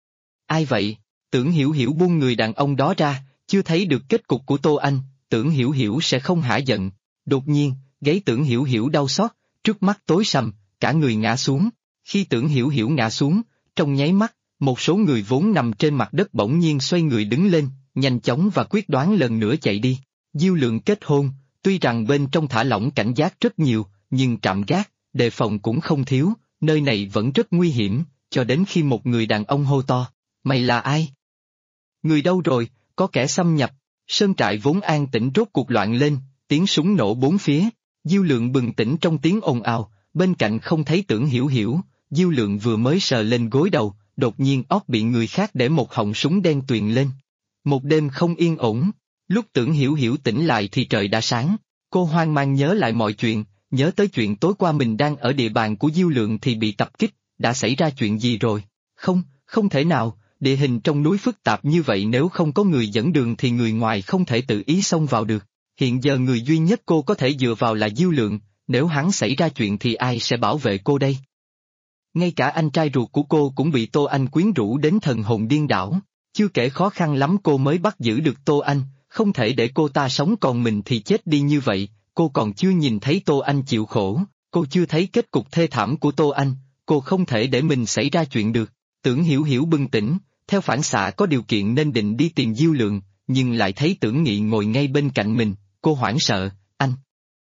Ai vậy? Tưởng Hiểu Hiểu buông người đàn ông đó ra, chưa thấy được kết cục của Tô Anh, Tưởng Hiểu Hiểu sẽ không hả giận. Đột nhiên, gáy Tưởng Hiểu Hiểu đau xót, trước mắt tối sầm, cả người ngã xuống. Khi Tưởng Hiểu Hiểu ngã xuống, trong nháy mắt, một số người vốn nằm trên mặt đất bỗng nhiên xoay người đứng lên, nhanh chóng và quyết đoán lần nữa chạy đi. Diêu Lượng kết hôn, tuy rằng bên trong thả lỏng cảnh giác rất nhiều, nhưng trạm gác, đề phòng cũng không thiếu, nơi này vẫn rất nguy hiểm, cho đến khi một người đàn ông hô to, mày là ai? Người đâu rồi, có kẻ xâm nhập. Sơn trại vốn an tĩnh rốt cuộc loạn lên, tiếng súng nổ bốn phía. Diêu Lượng bừng tỉnh trong tiếng ồn ào, bên cạnh không thấy Tưởng Hiểu Hiểu. Diêu Lượng vừa mới sờ lên gối đầu, đột nhiên óc bị người khác để một họng súng đen tuyền lên. Một đêm không yên ổn. Lúc Tưởng Hiểu Hiểu tỉnh lại thì trời đã sáng. Cô hoang mang nhớ lại mọi chuyện, nhớ tới chuyện tối qua mình đang ở địa bàn của Diêu Lượng thì bị tập kích, đã xảy ra chuyện gì rồi? Không thể nào, Địa hình trong núi phức tạp như vậy, nếu không có người dẫn đường thì người ngoài không thể tự ý xông vào được. Hiện giờ người duy nhất cô có thể dựa vào là Diêu Lượng, nếu hắn xảy ra chuyện thì ai sẽ bảo vệ cô đây? Ngay cả anh trai ruột của cô cũng bị Tô Anh quyến rũ đến thần hồn điên đảo. Chưa kể khó khăn lắm cô mới bắt giữ được Tô Anh, không thể để cô ta sống còn mình thì chết đi như vậy. Cô còn chưa nhìn thấy Tô Anh chịu khổ, cô chưa thấy kết cục thê thảm của Tô Anh, cô không thể để mình xảy ra chuyện được. Tưởng Hiểu Hiểu bừng tỉnh, theo phản xạ có điều kiện nên định đi tìm Diêu Lượng, nhưng lại thấy Tưởng Nghị ngồi ngay bên cạnh mình, cô hoảng sợ, anh.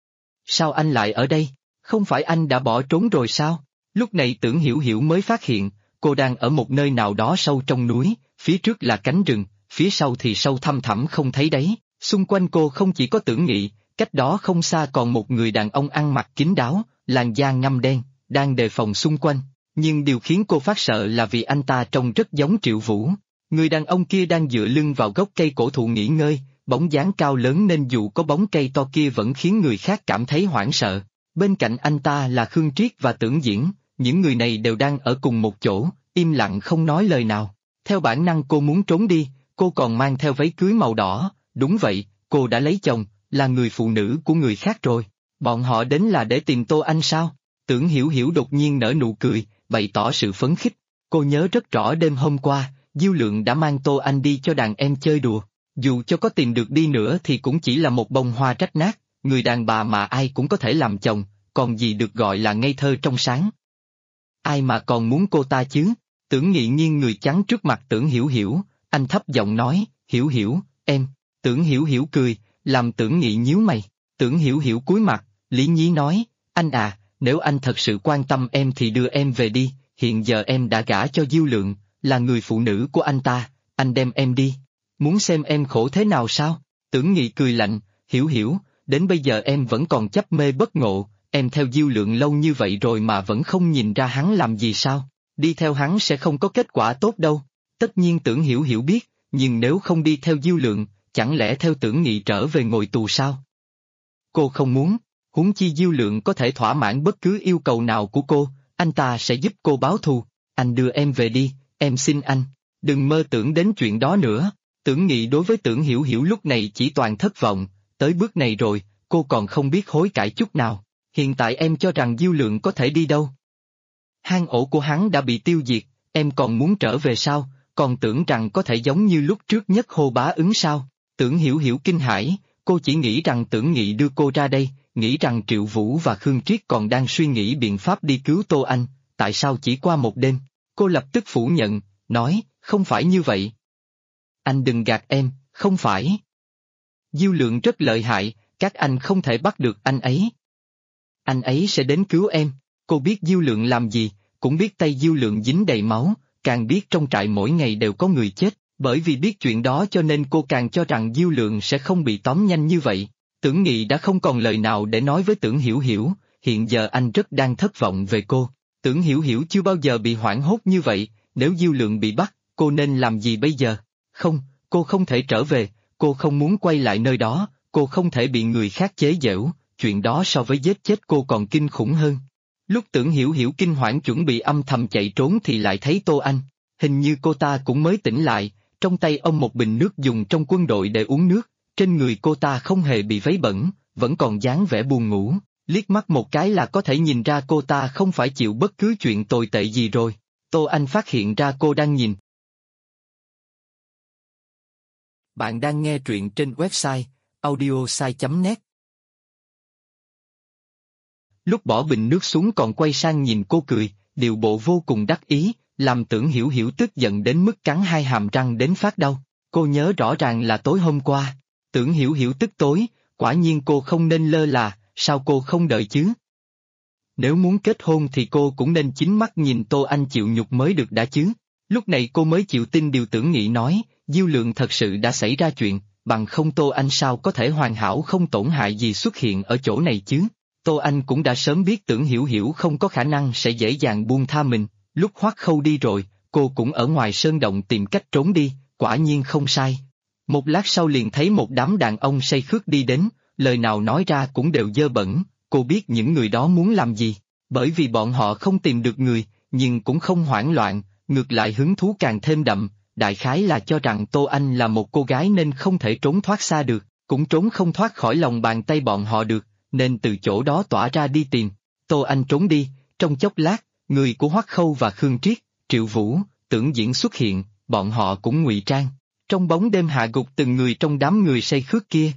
Sao anh lại ở đây? Không phải anh đã bỏ trốn rồi sao? Lúc này Tưởng Hiểu Hiểu mới phát hiện, cô đang ở một nơi nào đó sâu trong núi, phía trước là cánh rừng, phía sau thì sâu thăm thẳm không thấy đáy, xung quanh cô không chỉ có Tưởng Nghị, cách đó không xa còn một người đàn ông ăn mặc kín đáo, làn da ngăm đen, đang đề phòng xung quanh, nhưng điều khiến cô phát sợ là vì anh ta trông rất giống Triệu Vũ. Người đàn ông kia đang dựa lưng vào gốc cây cổ thụ nghỉ ngơi, bóng dáng cao lớn nên dù có bóng cây to kia vẫn khiến người khác cảm thấy hoảng sợ. Bên cạnh anh ta là Khương Triết và Tưởng Diễn, những người này đều đang ở cùng một chỗ, im lặng không nói lời nào. Theo bản năng cô muốn trốn đi, cô còn mang theo váy cưới màu đỏ, đúng vậy, cô đã lấy chồng, là người phụ nữ của người khác rồi. Bọn họ đến là để tìm Tô Anh sao? Tưởng Hiểu Hiểu đột nhiên nở nụ cười, bày tỏ sự phấn khích. Cô nhớ rất rõ đêm hôm qua, Diêu Lượng đã mang Tô Anh đi cho đàn em chơi đùa. Dù cho có tìm được đi nữa thì cũng chỉ là một bông hoa rách nát, người đàn bà mà ai cũng có thể làm chồng, còn gì được gọi là ngây thơ trong sáng. Ai mà còn muốn cô ta chứ? Tưởng Nghị nghiêng người chắn trước mặt Tưởng Hiểu Hiểu, anh thấp giọng nói, Hiểu Hiểu, em. Tưởng Hiểu Hiểu cười, làm Tưởng Nghị nhíu mày. Tưởng Hiểu Hiểu cúi mặt, lý nhí nói, anh à, nếu anh thật sự quan tâm em thì đưa em về đi, hiện giờ em đã gả cho Diêu Lượng, là người phụ nữ của anh ta, anh đem em đi. Muốn xem em khổ thế nào sao? Tưởng Nghị cười lạnh, Hiểu Hiểu, đến bây giờ em vẫn còn chấp mê bất ngộ, em theo Diêu Lượng lâu như vậy rồi mà vẫn không nhìn ra hắn làm gì sao? Đi theo hắn sẽ không có kết quả tốt đâu. Tất nhiên Tưởng Hiểu Hiểu biết, nhưng nếu không đi theo Diêu Lượng, chẳng lẽ theo Tưởng Nghị trở về ngồi tù sao? Cô không muốn, huống chi Diêu Lượng có thể thỏa mãn bất cứ yêu cầu nào của cô, anh ta sẽ giúp cô báo thù. Anh đưa em về đi, em xin anh, đừng mơ tưởng đến chuyện đó nữa. Tưởng Nghị đối với Tưởng Hiểu Hiểu lúc này chỉ toàn thất vọng, tới bước này rồi, cô còn không biết hối cải chút nào. Hiện tại em cho rằng Diêu Lượng có thể đi đâu? Hang ổ của hắn đã bị tiêu diệt, em còn muốn trở về sao, còn tưởng rằng có thể giống như lúc trước Nhất Hô Bá Ứng sao? Tưởng Hiểu Hiểu kinh hãi, cô chỉ nghĩ rằng Tưởng Nghị đưa cô ra đây, nghĩ rằng Triệu Vũ và Khương Triết còn đang suy nghĩ biện pháp đi cứu Tô Anh, tại sao chỉ qua một đêm? Cô lập tức phủ nhận, nói, không phải như vậy. Anh đừng gạt em, không phải. Diêu Lượng rất lợi hại, các anh không thể bắt được anh ấy. Anh ấy sẽ đến cứu em. Cô biết Diêu Lượng làm gì, cũng biết tay Diêu Lượng dính đầy máu, càng biết trong trại mỗi ngày đều có người chết, bởi vì biết chuyện đó cho nên cô càng cho rằng Diêu Lượng sẽ không bị tóm nhanh như vậy. Tưởng Nghị đã không còn lời nào để nói với Tưởng Hiểu Hiểu, hiện giờ anh rất đang thất vọng về cô. Tưởng Hiểu Hiểu chưa bao giờ bị hoảng hốt như vậy, nếu Diêu Lượng bị bắt, cô nên làm gì bây giờ? Không, cô không thể trở về, cô không muốn quay lại nơi đó, cô không thể bị người khác chế giễu, chuyện đó so với giết chết cô còn kinh khủng hơn. Lúc Tưởng Hiểu Hiểu kinh hoảng chuẩn bị âm thầm chạy trốn thì lại thấy Tô Anh, hình như cô ta cũng mới tỉnh lại, trong tay ông một bình nước dùng trong quân đội để uống nước, trên người cô ta không hề bị vấy bẩn, vẫn còn dáng vẻ buồn ngủ, liếc mắt một cái là có thể nhìn ra cô ta không phải chịu bất cứ chuyện tồi tệ gì rồi. Tô Anh phát hiện ra cô đang nhìn. Bạn đang nghe truyện trên website audiosai.net. Lúc bỏ bình nước xuống còn quay sang nhìn cô cười, điệu bộ vô cùng đắc ý, làm Tưởng Hiểu Hiểu tức giận đến mức cắn hai hàm răng đến phát đau. Cô nhớ rõ ràng là tối hôm qua. Tưởng Hiểu Hiểu tức tối, quả nhiên cô không nên lơ là, sao cô không đợi chứ? Nếu muốn kết hôn thì cô cũng nên chính mắt nhìn Tô Anh chịu nhục mới được đã chứ. Lúc này cô mới chịu tin điều Tưởng Nghị nói, Diêu Lượng thật sự đã xảy ra chuyện, bằng không Tô Anh sao có thể hoàn hảo không tổn hại gì xuất hiện ở chỗ này chứ. Tô Anh cũng đã sớm biết Tưởng Hiểu Hiểu không có khả năng sẽ dễ dàng buông tha mình, lúc Hoắc Khâu đi rồi, cô cũng ở ngoài sơn động tìm cách trốn đi, quả nhiên không sai. Một lát sau liền thấy một đám đàn ông say khướt đi đến, lời nào nói ra cũng đều dơ bẩn, cô biết những người đó muốn làm gì, bởi vì bọn họ không tìm được người, nhưng cũng không hoảng loạn, ngược lại hứng thú càng thêm đậm, đại khái là cho rằng Tô Anh là một cô gái nên không thể trốn thoát xa được, cũng trốn không thoát khỏi lòng bàn tay bọn họ được, nên từ chỗ đó tỏa ra đi tìm. Tô Anh trốn đi, trong chốc lát, người của Hoắc Khâu và Khương Triết, Triệu Vũ, Tưởng Diễn xuất hiện, bọn họ cũng ngụy trang. Trong bóng đêm hạ gục từng người trong đám người say khướt kia.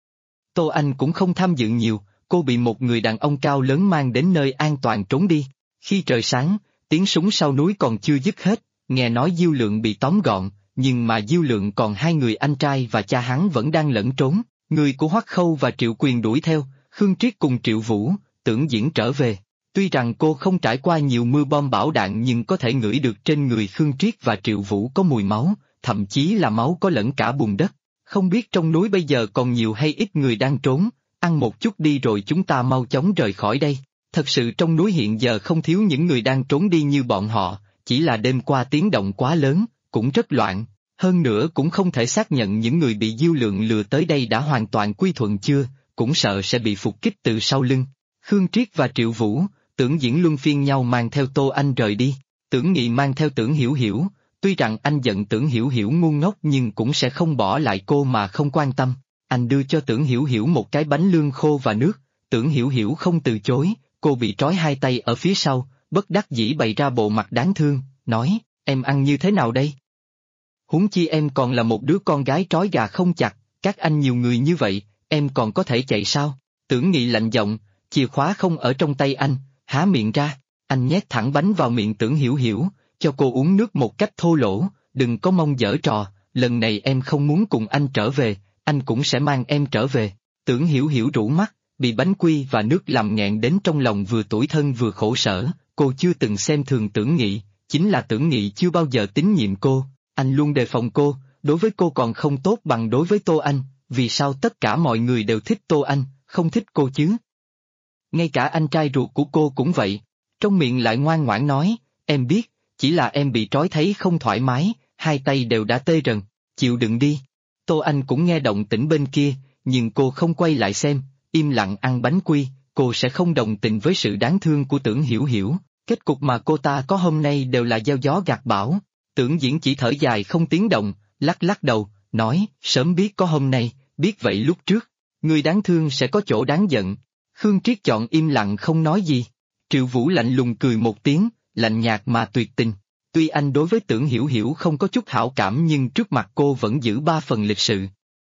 Tô Anh cũng không tham dự nhiều, cô bị một người đàn ông cao lớn mang đến nơi an toàn trốn đi. Khi trời sáng, tiếng súng sau núi còn chưa dứt hết, nghe nói Diêu Lượng bị tóm gọn, nhưng mà Diêu Lượng còn hai người anh trai và cha hắn vẫn đang lẫn trốn. Người của Hoắc Khâu và Triệu Quyền đuổi theo, Khương Triết cùng Triệu Vũ, Tưởng Diễn trở về. Tuy rằng cô không trải qua nhiều mưa bom bão đạn nhưng có thể ngửi được trên người Khương Triết và Triệu Vũ có mùi máu, thậm chí là máu có lẫn cả bùn đất. Không biết trong núi bây giờ còn nhiều hay ít người đang trốn, ăn một chút đi rồi chúng ta mau chóng rời khỏi đây. Thật sự trong núi hiện giờ không thiếu những người đang trốn đi như bọn họ, chỉ là đêm qua tiếng động quá lớn, cũng rất loạn. Hơn nữa cũng không thể xác nhận những người bị Diêu Lượng lừa tới đây đã hoàn toàn quy thuận chưa, cũng sợ sẽ bị phục kích từ sau lưng. Khương Triết và Triệu Vũ, Tưởng Diễn luân phiên nhau mang theo Tô Anh rời đi. Tưởng Nghị mang theo Tưởng Hiểu Hiểu, tuy rằng anh giận Tưởng Hiểu Hiểu ngu ngốc nhưng cũng sẽ không bỏ lại cô mà không quan tâm. Anh đưa cho Tưởng Hiểu Hiểu một cái bánh lương khô và nước, Tưởng Hiểu Hiểu không từ chối, cô bị trói hai tay ở phía sau, bất đắc dĩ bày ra bộ mặt đáng thương, nói, em ăn như thế nào đây? Huống chi em còn là một đứa con gái trói gà không chặt, các anh nhiều người như vậy, em còn có thể chạy sao? Tưởng Nghị lạnh giọng, chìa khóa không ở trong tay anh, há miệng ra, anh nhét thẳng bánh vào miệng Tưởng Hiểu Hiểu, cho cô uống nước một cách thô lỗ, đừng có mong giở trò, lần này em không muốn cùng anh trở về, anh cũng sẽ mang em trở về. Tưởng Hiểu Hiểu rũ mắt, bị bánh quy và nước làm nghẹn đến trong lòng vừa tủi thân vừa khổ sở, cô chưa từng xem thường Tưởng Nghị, chính là Tưởng Nghị chưa bao giờ tín nhiệm cô, anh luôn đề phòng cô, đối với cô còn không tốt bằng đối với Tô Anh, vì sao tất cả mọi người đều thích Tô Anh, không thích cô chứ? Ngay cả anh trai ruột của cô cũng vậy, trong miệng lại ngoan ngoãn nói, em biết, chỉ là em bị trói thấy không thoải mái, hai tay đều đã tê rần, chịu đựng đi. Tô Anh cũng nghe động tĩnh bên kia, nhưng cô không quay lại xem, im lặng ăn bánh quy, cô sẽ không đồng tình với sự đáng thương của Tưởng Hiểu Hiểu, kết cục mà cô ta có hôm nay đều là gieo gió gặt bão. Tưởng Diễn chỉ thở dài không tiếng động, lắc lắc đầu, nói, sớm biết có hôm nay, biết vậy lúc trước, người đáng thương sẽ có chỗ đáng giận. Khương Triết chọn im lặng không nói gì. Triệu Vũ lạnh lùng cười một tiếng, lạnh nhạt mà tuyệt tình. Tuy anh đối với Tưởng Hiểu Hiểu không có chút hảo cảm nhưng trước mặt cô vẫn giữ ba phần lịch sự.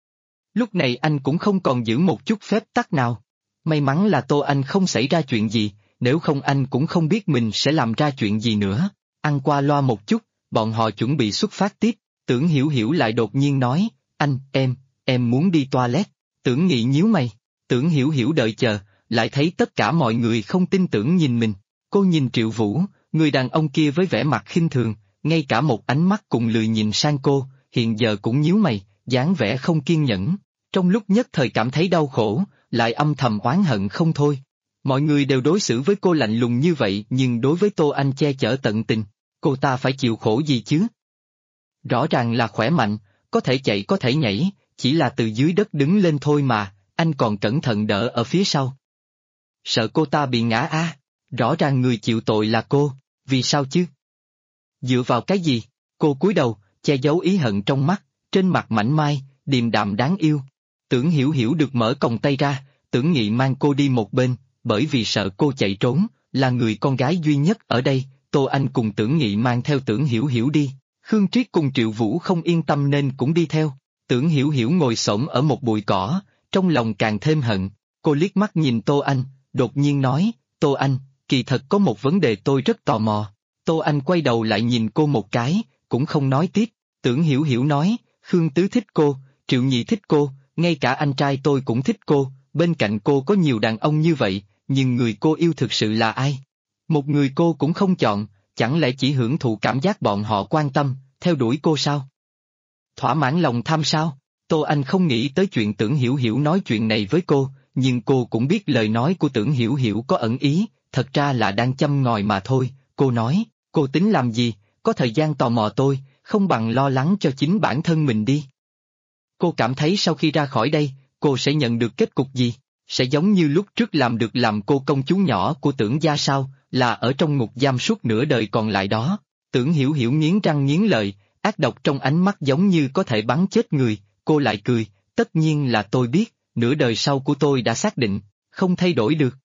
Lúc này anh cũng không còn giữ một chút phép tắc nào. May mắn là Tô Anh không xảy ra chuyện gì, nếu không anh cũng không biết mình sẽ làm ra chuyện gì nữa. Ăn qua loa một chút, bọn họ chuẩn bị xuất phát tiếp. Tưởng Hiểu Hiểu lại đột nhiên nói, anh, em muốn đi toilet. Tưởng Nghị nhíu mày. Tưởng Hiểu Hiểu đợi chờ, lại thấy tất cả mọi người không tin tưởng nhìn mình. Cô nhìn Triệu Vũ, người đàn ông kia với vẻ mặt khinh thường, ngay cả một ánh mắt cùng lười nhìn sang cô, hiện giờ cũng nhíu mày, dáng vẻ không kiên nhẫn. Trong lúc nhất thời cảm thấy đau khổ, lại âm thầm oán hận không thôi. Mọi người đều đối xử với cô lạnh lùng như vậy nhưng đối với Tô Anh che chở tận tình, cô ta phải chịu khổ gì chứ? Rõ ràng là khỏe mạnh, có thể chạy có thể nhảy, chỉ là từ dưới đất đứng lên thôi mà, anh còn cẩn thận đỡ ở phía sau. Sợ cô ta bị ngã à? Rõ ràng người chịu tội là cô, vì sao chứ? Dựa vào cái gì? Cô cúi đầu, che giấu ý hận trong mắt, trên mặt mảnh mai, điềm đạm đáng yêu. Tưởng Hiểu Hiểu được mở còng tay ra, Tưởng Nghị mang cô đi một bên, bởi vì sợ cô chạy trốn, là người con gái duy nhất ở đây, Tô Anh cùng Tưởng Nghị mang theo Tưởng Hiểu Hiểu đi. Khương Triết cùng Triệu Vũ không yên tâm nên cũng đi theo. Tưởng Hiểu Hiểu ngồi xổm ở một bụi cỏ, trong lòng càng thêm hận. Cô liếc mắt nhìn Tô Anh, đột nhiên nói, Tô Anh, kỳ thật có một vấn đề tôi rất tò mò. Tô Anh quay đầu lại nhìn cô một cái, cũng không nói tiếp. Tưởng Hiểu Hiểu nói, Khương Tứ thích cô, Triệu Nhị thích cô, ngay cả anh trai tôi cũng thích cô, bên cạnh cô có nhiều đàn ông như vậy, nhưng người cô yêu thực sự là ai? Một người cô cũng không chọn, chẳng lẽ chỉ hưởng thụ cảm giác bọn họ quan tâm, theo đuổi cô sao? Thỏa mãn lòng tham sao? Tô Anh không nghĩ tới chuyện Tưởng Hiểu Hiểu nói chuyện này với cô, nhưng cô cũng biết lời nói của Tưởng Hiểu Hiểu có ẩn ý, thật ra là đang châm ngòi mà thôi. Cô nói, cô tính làm gì, có thời gian tò mò tôi, không bằng lo lắng cho chính bản thân mình đi. Cô cảm thấy sau khi ra khỏi đây, cô sẽ nhận được kết cục gì? Sẽ giống như lúc trước làm được làm cô công chúa nhỏ của Tưởng gia sao, là ở trong ngục giam suốt nửa đời còn lại đó. Tưởng Hiểu Hiểu nghiến răng nghiến lợi, ác độc trong ánh mắt giống như có thể bắn chết người, cô lại cười, tất nhiên là tôi biết, nửa đời sau của tôi đã xác định, không thay đổi được.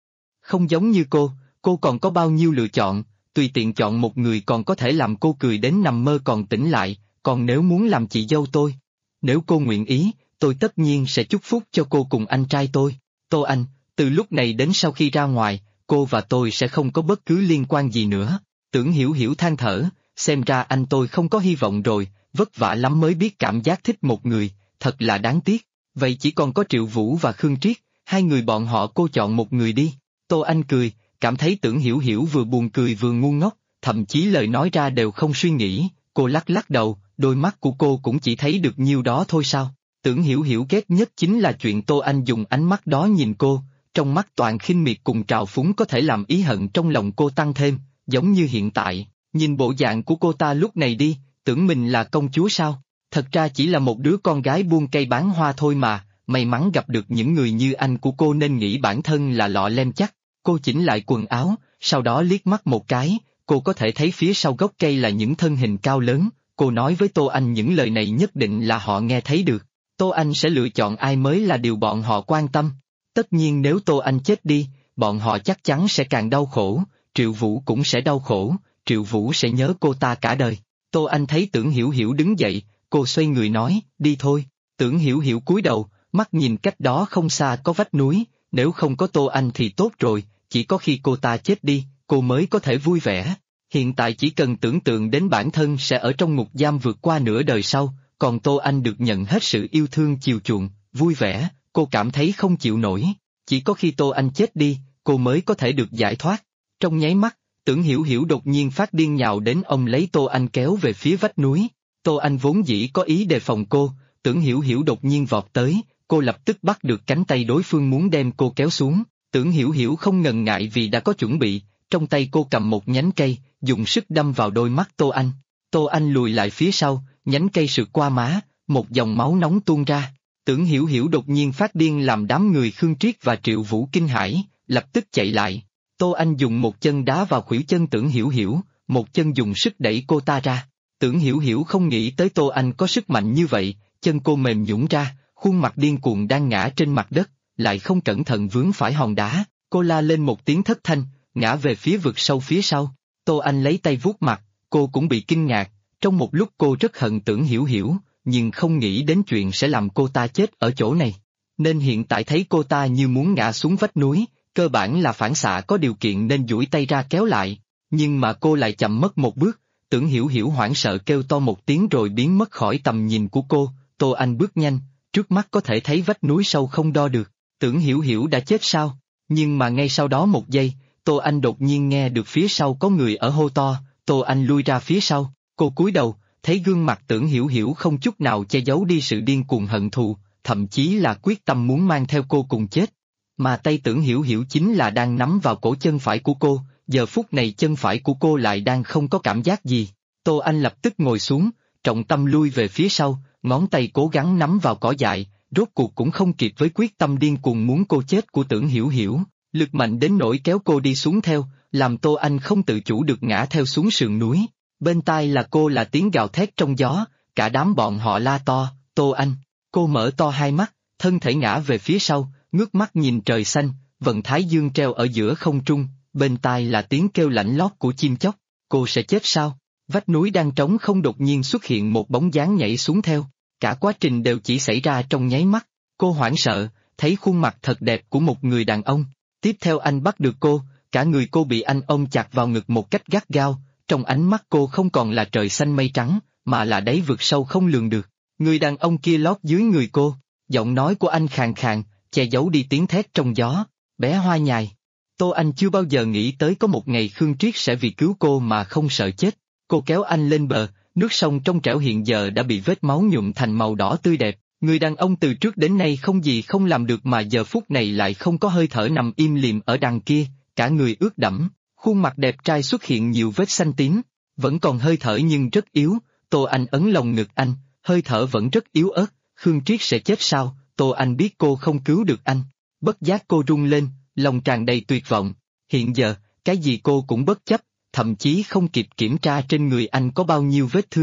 Không giống như cô còn có bao nhiêu lựa chọn, tùy tiện chọn một người còn có thể làm cô cười đến nằm mơ còn tỉnh lại, còn nếu muốn làm chị dâu tôi. Nếu cô nguyện ý, tôi tất nhiên sẽ chúc phúc cho cô cùng anh trai tôi. Tô Anh, từ lúc này đến sau khi ra ngoài, cô và tôi sẽ không có bất cứ liên quan gì nữa. Tưởng Hiểu Hiểu than thở, xem ra anh tôi không có hy vọng rồi, vất vả lắm mới biết cảm giác thích một người, thật là đáng tiếc. Vậy chỉ còn có Triệu Vũ và Khương Triết, hai người bọn họ cô chọn một người đi. Tô Anh cười, cảm thấy Tưởng Hiểu Hiểu vừa buồn cười vừa ngu ngốc, thậm chí lời nói ra đều không suy nghĩ, cô lắc lắc đầu, đôi mắt của cô cũng chỉ thấy được nhiêu đó thôi sao. Tưởng Hiểu Hiểu ghét nhất chính là chuyện Tô Anh dùng ánh mắt đó nhìn cô, trong mắt toàn khinh miệt cùng trào phúng có thể làm ý hận trong lòng cô tăng thêm, giống như hiện tại, nhìn bộ dạng của cô ta lúc này đi, tưởng mình là công chúa sao, thật ra chỉ là một đứa con gái buôn cây bán hoa thôi mà, may mắn gặp được những người như anh của cô nên nghĩ bản thân là lọ lem chắc. Cô chỉnh lại quần áo, sau đó liếc mắt một cái, cô có thể thấy phía sau gốc cây là những thân hình cao lớn, cô nói với Tô Anh những lời này nhất định là họ nghe thấy được. Tô Anh sẽ lựa chọn ai mới là điều bọn họ quan tâm. Tất nhiên nếu Tô Anh chết đi, bọn họ chắc chắn sẽ càng đau khổ, Triệu Vũ cũng sẽ đau khổ, Triệu Vũ sẽ nhớ cô ta cả đời. Tô Anh thấy Tưởng Hiểu Hiểu đứng dậy, cô xoay người nói, đi thôi. Tưởng Hiểu Hiểu cúi đầu, mắt nhìn cách đó không xa có vách núi, nếu không có Tô Anh thì tốt rồi, chỉ có khi cô ta chết đi, cô mới có thể vui vẻ. Hiện tại chỉ cần tưởng tượng đến bản thân sẽ ở trong ngục giam vượt qua nửa đời sau, còn Tô Anh được nhận hết sự yêu thương chiều chuộng, vui vẻ, cô cảm thấy không chịu nổi. Chỉ có khi Tô Anh chết đi, cô mới có thể được giải thoát. Trong nháy mắt, Tưởng Hiểu Hiểu đột nhiên phát điên nhào đến ôm lấy Tô Anh kéo về phía vách núi. Tô Anh vốn dĩ có ý đề phòng cô, Tưởng Hiểu Hiểu đột nhiên vọt tới, cô lập tức bắt được cánh tay đối phương muốn đem cô kéo xuống. Tưởng Hiểu Hiểu không ngần ngại vì đã có chuẩn bị, trong tay cô cầm một nhánh cây, dùng sức đâm vào đôi mắt Tô Anh. Tô Anh lùi lại phía sau, nhánh cây sượt qua má, một dòng máu nóng tuôn ra. Tưởng Hiểu Hiểu đột nhiên phát điên làm đám người Khương Triết và Triệu Vũ kinh hãi, lập tức chạy lại. Tô Anh dùng một chân đá vào khuỷu chân Tưởng Hiểu Hiểu, một chân dùng sức đẩy cô ta ra. Tưởng Hiểu Hiểu không nghĩ tới Tô Anh có sức mạnh như vậy, chân cô mềm nhũn ra, khuôn mặt điên cuồng đang ngã trên mặt đất, lại không cẩn thận vướng phải hòn đá, cô la lên một tiếng thất thanh, ngã về phía vực sâu phía sau. Tô Anh lấy tay vuốt mặt, cô cũng bị kinh ngạc, trong một lúc cô rất hận Tưởng Hiểu Hiểu, nhưng không nghĩ đến chuyện sẽ làm cô ta chết ở chỗ này. Nên hiện tại thấy cô ta như muốn ngã xuống vách núi, cơ bản là phản xạ có điều kiện nên duỗi tay ra kéo lại, nhưng mà cô lại chậm mất một bước, Tưởng Hiểu Hiểu hoảng sợ kêu to một tiếng rồi biến mất khỏi tầm nhìn của cô. Tô Anh bước nhanh, trước mắt có thể thấy vách núi sâu không đo được, Tưởng Hiểu Hiểu đã chết sao? Nhưng mà ngay sau đó một giây, Tô Anh đột nhiên nghe được phía sau có người ở hô to, Tô Anh lui ra phía sau, cô cúi đầu, thấy gương mặt Tưởng Hiểu Hiểu không chút nào che giấu đi sự điên cuồng hận thù, thậm chí là quyết tâm muốn mang theo cô cùng chết. Mà tay Tưởng Hiểu Hiểu chính là đang nắm vào cổ chân phải của cô, giờ phút này chân phải của cô lại đang không có cảm giác gì. Tô Anh lập tức ngồi xuống, trọng tâm lui về phía sau, ngón tay cố gắng nắm vào cỏ dại, rốt cuộc cũng không kịp với quyết tâm điên cuồng muốn cô chết của Tưởng Hiểu Hiểu, lực mạnh đến nỗi kéo cô đi xuống theo, làm Tô Anh không tự chủ được ngã theo xuống sườn núi. Bên tai là tiếng gào thét trong gió, cả đám bọn họ la to, Tô Anh. Cô mở to hai mắt, thân thể ngã về phía sau, ngước mắt nhìn trời xanh, vận thái dương treo ở giữa không trung, bên tai là tiếng kêu lạnh lót của chim chóc. Cô sẽ chết sao? Vách núi đang trống không đột nhiên xuất hiện một bóng dáng nhảy xuống theo. Cả quá trình đều chỉ xảy ra trong nháy mắt. Cô hoảng sợ, thấy khuôn mặt thật đẹp của một người đàn ông. Tiếp theo anh bắt được cô, cả người cô bị anh ôm chặt vào ngực một cách gắt gao. Trong ánh mắt cô không còn là trời xanh mây trắng, mà là đáy vực sâu không lường được. Người đàn ông kia lót dưới người cô, giọng nói của anh khàn khàn, che giấu đi tiếng thét trong gió. Bé Hoa Nhài. Tô Anh chưa bao giờ nghĩ tới có một ngày Khương Triết sẽ vì cứu cô mà không sợ chết. Cô kéo anh lên bờ, nước sông trong trẻo hiện giờ đã bị vết máu nhuộm thành màu đỏ tươi đẹp. Người đàn ông từ trước đến nay không gì không làm được mà giờ phút này lại không có hơi thở nằm im lìm ở đằng kia, cả người ướt đẫm, khuôn mặt đẹp trai xuất hiện nhiều vết xanh tím, vẫn còn hơi thở nhưng rất yếu. Tô Anh ấn lồng ngực anh, hơi thở vẫn rất yếu ớt. Khương Triết sẽ chết sao? Tô Anh biết cô không cứu được anh. Bất giác cô run lên, lòng tràn đầy tuyệt vọng. Hiện giờ, cái gì cô cũng bất chấp, thậm chí không kịp kiểm tra trên người anh có bao nhiêu vết thương.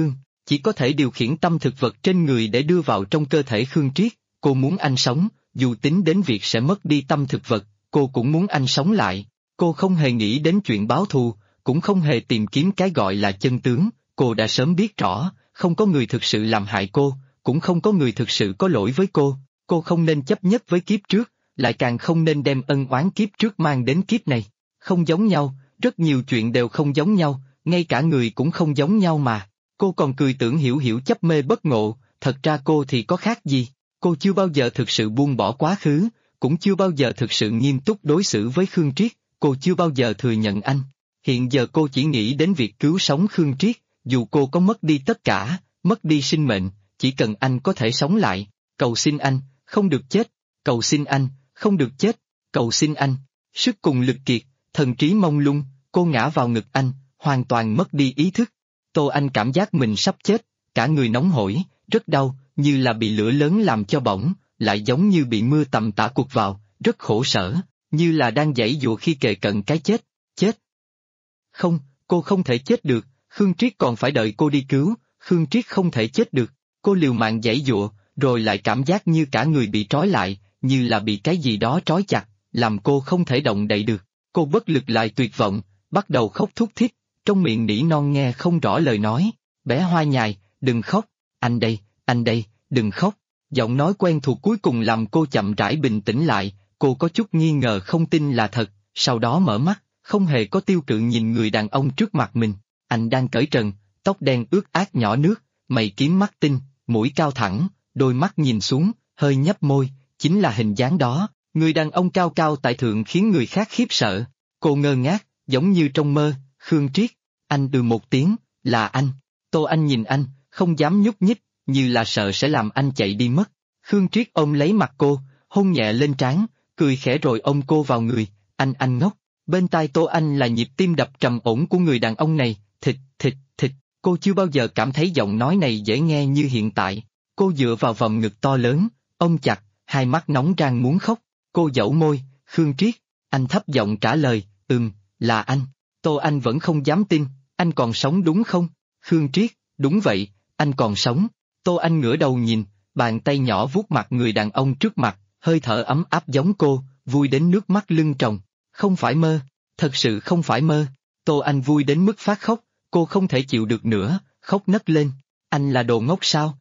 chỉ có thể điều khiển tâm thực vật trên người để đưa vào trong cơ thể Khương Triết. Cô muốn anh sống, dù tính đến việc sẽ mất đi tâm thực vật, cô cũng muốn anh sống lại. Cô không hề nghĩ đến chuyện báo thù, cũng không hề tìm kiếm cái gọi là chân tướng. Cô đã sớm biết rõ, không có người thực sự làm hại cô, cũng không có người thực sự có lỗi với cô. Cô không nên chấp nhất với kiếp trước, lại càng không nên đem ân oán kiếp trước mang đến kiếp này. Không giống nhau, rất nhiều chuyện đều không giống nhau, ngay cả người cũng không giống nhau mà. Cô còn cười tưởng Hiểu Hiểu chấp mê bất ngộ, thật ra cô thì có khác gì. Cô chưa bao giờ thực sự buông bỏ quá khứ, cũng chưa bao giờ thực sự nghiêm túc đối xử với Khương Triết, cô chưa bao giờ thừa nhận anh. Hiện giờ cô chỉ nghĩ đến việc cứu sống Khương Triết, dù cô có mất đi tất cả, mất đi sinh mệnh, chỉ cần anh có thể sống lại. Cầu xin anh, không được chết, cầu xin anh, không được chết, cầu xin anh. Sức cùng lực kiệt, thần trí mông lung, cô ngã vào ngực anh, hoàn toàn mất đi ý thức. Tô Anh cảm giác mình sắp chết, cả người nóng hổi, rất đau, như là bị lửa lớn làm cho bỏng, lại giống như bị mưa tầm tã quật vào, rất khổ sở, như là đang giãy giụa khi kề cận cái chết. Chết? Không, cô không thể chết được, Khương Triết còn phải đợi cô đi cứu, Khương Triết không thể chết được. Cô liều mạng giãy giụa, rồi lại cảm giác như cả người bị trói lại, như là bị cái gì đó trói chặt, làm cô không thể động đậy được. Cô bất lực lại tuyệt vọng, bắt đầu khóc thút thít, trong miệng nỉ non nghe không rõ lời nói. Bé Hoa Nhài, đừng khóc, anh đây, đừng khóc. Giọng nói quen thuộc cuối cùng làm cô chậm rãi bình tĩnh lại, cô có chút nghi ngờ không tin là thật, sau đó mở mắt, không hề có tiêu cự nhìn người đàn ông trước mặt mình. Anh đang cởi trần, tóc đen ướt át nhỏ nước, mày kiếm mắt tinh, mũi cao thẳng, đôi mắt nhìn xuống, hơi nhấp môi, chính là hình dáng đó. Người đàn ông cao cao tại thượng khiến người khác khiếp sợ. Cô ngơ ngác, giống như trong mơ. Khương Triết, anh một tiếng, là anh. Tô Anh nhìn anh, không dám nhúc nhích, như là sợ sẽ làm anh chạy đi mất. Khương Triết ôm lấy mặt cô, hôn nhẹ lên trán, cười khẽ rồi ôm cô vào người. Anh ngốc. Bên tai Tô Anh là nhịp tim đập trầm ổn của người đàn ông này. Thịt, thịt, thịt. Cô chưa bao giờ cảm thấy giọng nói này dễ nghe như hiện tại. Cô dựa vào vòng ngực to lớn, ôm chặt, hai mắt nóng rang muốn khóc. Cô dẫu môi, Khương Triết. Anh thấp giọng trả lời, là anh. Tô Anh vẫn không dám tin, anh còn sống đúng không? Khương Triết, đúng vậy, anh còn sống. Tô Anh ngửa đầu nhìn, bàn tay nhỏ vuốt mặt người đàn ông trước mặt, hơi thở ấm áp giống cô, vui đến nước mắt lưng tròng. Không phải mơ, thật sự không phải mơ. Tô Anh vui đến mức phát khóc, cô không thể chịu được nữa, khóc nấc lên. Anh là đồ ngốc sao?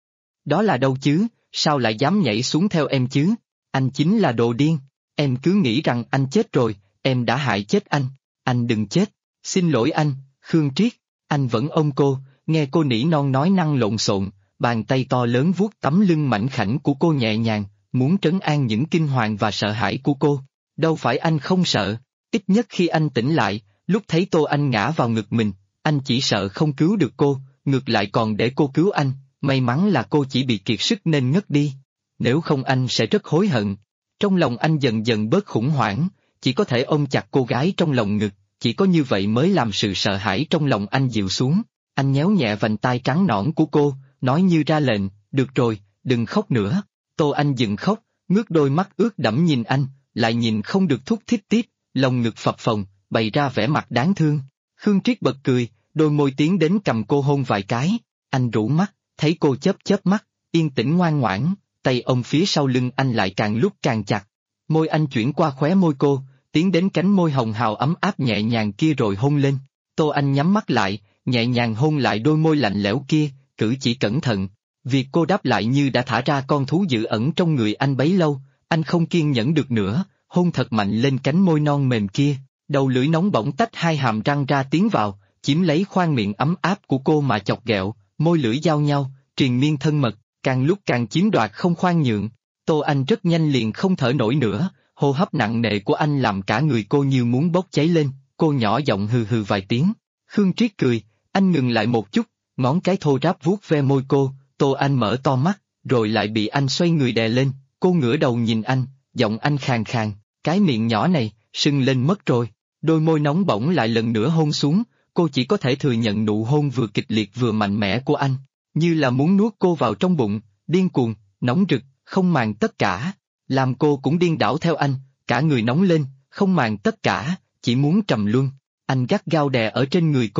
Đó là đâu chứ, sao lại dám nhảy xuống theo em chứ? Anh chính là đồ điên. Em cứ nghĩ rằng anh chết rồi, em đã hại chết anh đừng chết. Xin lỗi anh, Khương Triết. Anh vẫn ôm cô, nghe cô nỉ non nói năng lộn xộn, bàn tay to lớn vuốt tấm lưng mảnh khảnh của cô nhẹ nhàng, muốn trấn an những kinh hoàng và sợ hãi của cô. Đâu phải anh không sợ, ít nhất khi anh tỉnh lại, lúc thấy Tô Anh ngã vào ngực mình, anh chỉ sợ không cứu được cô, ngược lại còn để cô cứu anh, may mắn là cô chỉ bị kiệt sức nên ngất đi. Nếu không anh sẽ rất hối hận. Trong lòng anh dần dần bớt khủng hoảng, chỉ có thể ôm chặt cô gái trong lòng ngực, chỉ có như vậy mới làm sự sợ hãi trong lòng anh dịu xuống. Anh nhéo nhẹ vành tai trắng nõn của cô, nói như ra lệnh, được rồi, đừng khóc nữa. Tô Anh dừng khóc, ngước đôi mắt ướt đẫm nhìn anh, lại nhìn không được thúc thích tiếp, lòng ngực phập phồng, bày ra vẻ mặt đáng thương. Khương Triết bật cười, đôi môi tiến đến cầm cô hôn vài cái. Anh rũ mắt, thấy cô chớp chớp mắt, yên tĩnh ngoan ngoãn, tay ôm phía sau lưng anh lại càng lúc càng chặt. Môi anh chuyển qua khóe môi cô, tiến đến cánh môi hồng hào ấm áp nhẹ nhàng kia rồi hôn lên. Tô Anh nhắm mắt lại, nhẹ nhàng hôn lại đôi môi lạnh lẽo kia, cử chỉ cẩn thận. Việc cô đáp lại như đã thả ra con thú dữ ẩn trong người anh bấy lâu, anh không kiên nhẫn được nữa, hôn thật mạnh lên cánh môi non mềm kia, đầu lưỡi nóng bỏng tách hai hàm răng ra tiến vào, chiếm lấy khoang miệng ấm áp của cô mà chọc ghẹo, môi lưỡi giao nhau, triền miên thân mật, càng lúc càng chiếm đoạt không khoan nhượng. Tô Anh rất nhanh liền không thở nổi nữa, hô hấp nặng nề của anh làm cả người cô như muốn bốc cháy lên, cô nhỏ giọng hừ hừ vài tiếng. Khương Triết cười, anh ngừng lại một chút, ngón cái thô ráp vuốt ve môi cô, Tô Anh mở to mắt, rồi lại bị anh xoay người đè lên, cô ngửa đầu nhìn anh, giọng anh khàn khàn, cái miệng nhỏ này, sưng lên mất rồi, đôi môi nóng bỏng lại lần nữa hôn xuống, cô chỉ có thể thừa nhận nụ hôn vừa kịch liệt vừa mạnh mẽ của anh, như là muốn nuốt cô vào trong bụng, điên cuồng, nóng rực, không màng tất cả, làm cô cũng điên đảo theo anh, cả người nóng lên, không màng tất cả, chỉ muốn trầm luân. Anh gắt gao đè ở trên người cô,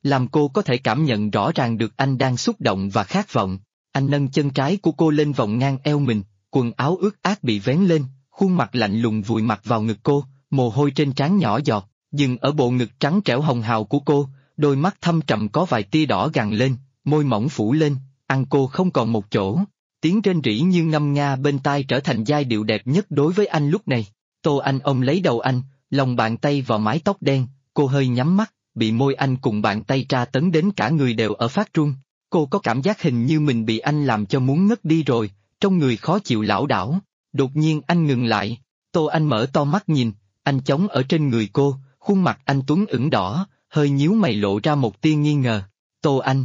làm cô có thể cảm nhận rõ ràng được anh đang xúc động và khát vọng. Anh nâng chân trái của cô lên vòng ngang eo mình, quần áo ướt át bị vén lên, khuôn mặt lạnh lùng vùi mặt vào ngực cô, mồ hôi trên trán nhỏ giọt, dừng ở bộ ngực trắng trẻo hồng hào của cô, đôi mắt thâm trầm có vài tia đỏ gằn lên, môi mỏng phủ lên, ăn cô không còn một chỗ. Tiếng rên rỉ như ngâm nga bên tai trở thành giai điệu đẹp nhất đối với anh lúc này. Tô Anh ôm lấy đầu anh, lòng bàn tay vào mái tóc đen, cô hơi nhắm mắt, bị môi anh cùng bàn tay tra tấn đến cả người đều ở phát run. Cô có cảm giác hình như mình bị anh làm cho muốn ngất đi rồi, trong người khó chịu lảo đảo. Đột nhiên anh ngừng lại, Tô Anh mở to mắt nhìn, anh chống ở trên người cô, khuôn mặt anh tuấn ửng đỏ, hơi nhíu mày lộ ra một tia nghi ngờ. Tô Anh.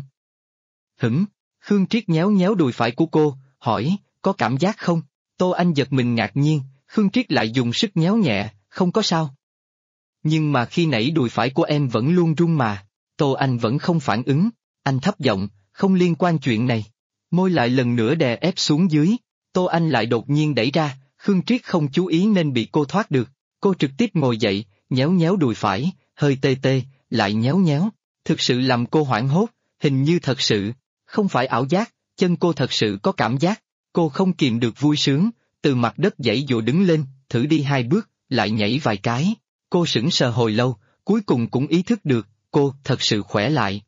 Khương Triết nhéo nhéo đùi phải của cô, hỏi, có cảm giác không? Tô Anh giật mình ngạc nhiên, Khương Triết lại dùng sức nhéo nhẹ, không có sao. Nhưng mà khi nãy đùi phải của em vẫn luôn run mà. Tô Anh vẫn không phản ứng, anh thấp giọng, không liên quan chuyện này. Môi lại lần nữa đè ép xuống dưới, Tô Anh lại đột nhiên đẩy ra, Khương Triết không chú ý nên bị cô thoát được. Cô trực tiếp ngồi dậy, nhéo nhéo đùi phải, hơi tê tê, lại nhéo nhéo. Thực sự làm cô hoảng hốt, hình như thật sự, không phải ảo giác, chân cô thật sự có cảm giác. Cô không kìm được vui sướng, từ mặt đất giãy giụa đứng lên, thử đi 2 bước, lại nhảy vài cái. Cô sững sờ hồi lâu, cuối cùng cũng ý thức được, cô thật sự khỏe lại.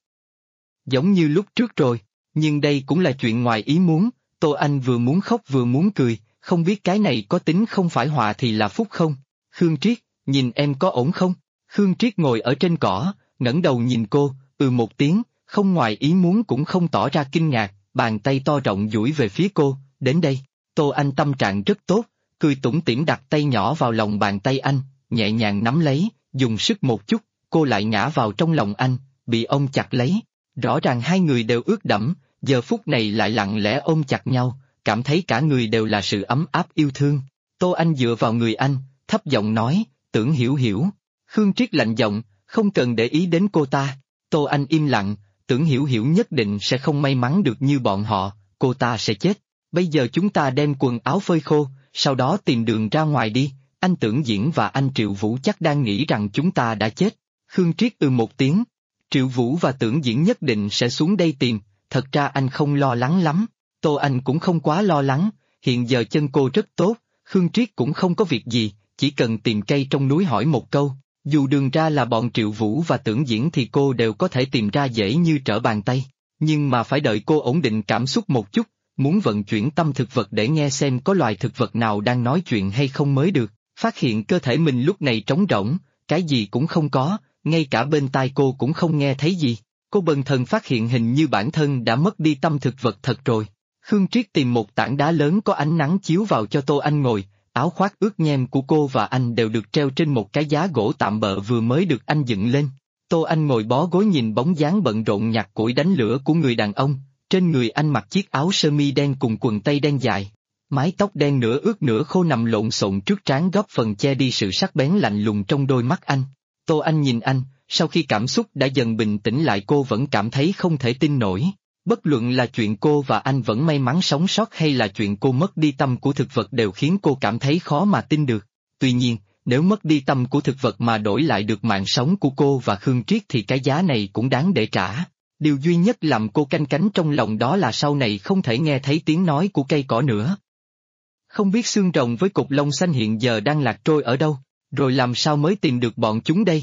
Giống như lúc trước rồi, nhưng đây cũng là chuyện ngoài ý muốn. Tô Anh vừa muốn khóc vừa muốn cười, không biết cái này có tính không phải họa thì là phúc không? Khương Triết, nhìn em có ổn không? Khương Triết ngồi ở trên cỏ, ngẩng đầu nhìn cô, một tiếng, không ngoài ý muốn cũng không tỏ ra kinh ngạc, bàn tay to rộng duỗi về phía cô, đến đây. Tô Anh tâm trạng rất tốt, cười tủm tỉm đặt tay nhỏ vào lòng bàn tay anh, nhẹ nhàng nắm lấy, dùng sức một chút, cô lại ngã vào trong lòng anh, bị ôm chặt lấy. Rõ ràng hai người đều ướt đẫm, giờ phút này lại lặng lẽ ôm chặt nhau, cảm thấy cả người đều là sự ấm áp yêu thương. Tô Anh dựa vào người anh, thấp giọng nói, Tưởng Hiểu Hiểu. Khương Triết lạnh giọng, không cần để ý đến cô ta. Tô Anh im lặng, Tưởng Hiểu Hiểu nhất định sẽ không may mắn được như bọn họ, cô ta sẽ chết. Bây giờ chúng ta đem quần áo phơi khô, sau đó tìm đường ra ngoài đi, anh Tưởng Diễn và anh Triệu Vũ chắc đang nghĩ rằng chúng ta đã chết. Khương Triết một tiếng, Triệu Vũ và Tưởng Diễn nhất định sẽ xuống đây tìm, thật ra anh không lo lắng lắm. Tô Anh cũng không quá lo lắng, hiện giờ chân cô rất tốt, Khương Triết cũng không có việc gì, chỉ cần tìm cây trong núi hỏi một câu, dù đường ra là bọn Triệu Vũ và Tưởng Diễn thì cô đều có thể tìm ra dễ như trở bàn tay, nhưng mà phải đợi cô ổn định cảm xúc một chút, muốn vận chuyển tâm thực vật để nghe xem có loài thực vật nào đang nói chuyện hay không mới được. Phát hiện cơ thể mình lúc này trống rỗng, cái gì cũng không có, ngay cả bên tai cô cũng không nghe thấy gì. Cô bần thần phát hiện hình như bản thân đã mất đi tâm thực vật thật rồi. Khương Triết tìm một tảng đá lớn có ánh nắng chiếu vào cho Tô Anh ngồi, áo khoác ướt nhem của cô và anh đều được treo trên một cái giá gỗ tạm bợ vừa mới được anh dựng lên. Tô Anh ngồi bó gối nhìn bóng dáng bận rộn nhặt củi đánh lửa của người đàn ông, trên người anh mặc chiếc áo sơ mi đen cùng quần tây đen dài. Mái tóc đen nửa ướt nửa khô nằm lộn xộn trước trán góp phần che đi sự sắc bén lạnh lùng trong đôi mắt anh. Tô Anh nhìn anh, sau khi cảm xúc đã dần bình tĩnh lại cô vẫn cảm thấy không thể tin nổi. Bất luận là chuyện cô và anh vẫn may mắn sống sót hay là chuyện cô mất đi tâm của thực vật đều khiến cô cảm thấy khó mà tin được. Tuy nhiên, nếu mất đi tâm của thực vật mà đổi lại được mạng sống của cô và Khương Triết thì cái giá này cũng đáng để trả. Điều duy nhất làm cô canh cánh trong lòng đó là sau này không thể nghe thấy tiếng nói của cây cỏ nữa. Không biết xương rồng với cục lông xanh hiện giờ đang lạc trôi ở đâu, rồi làm sao mới tìm được bọn chúng đây?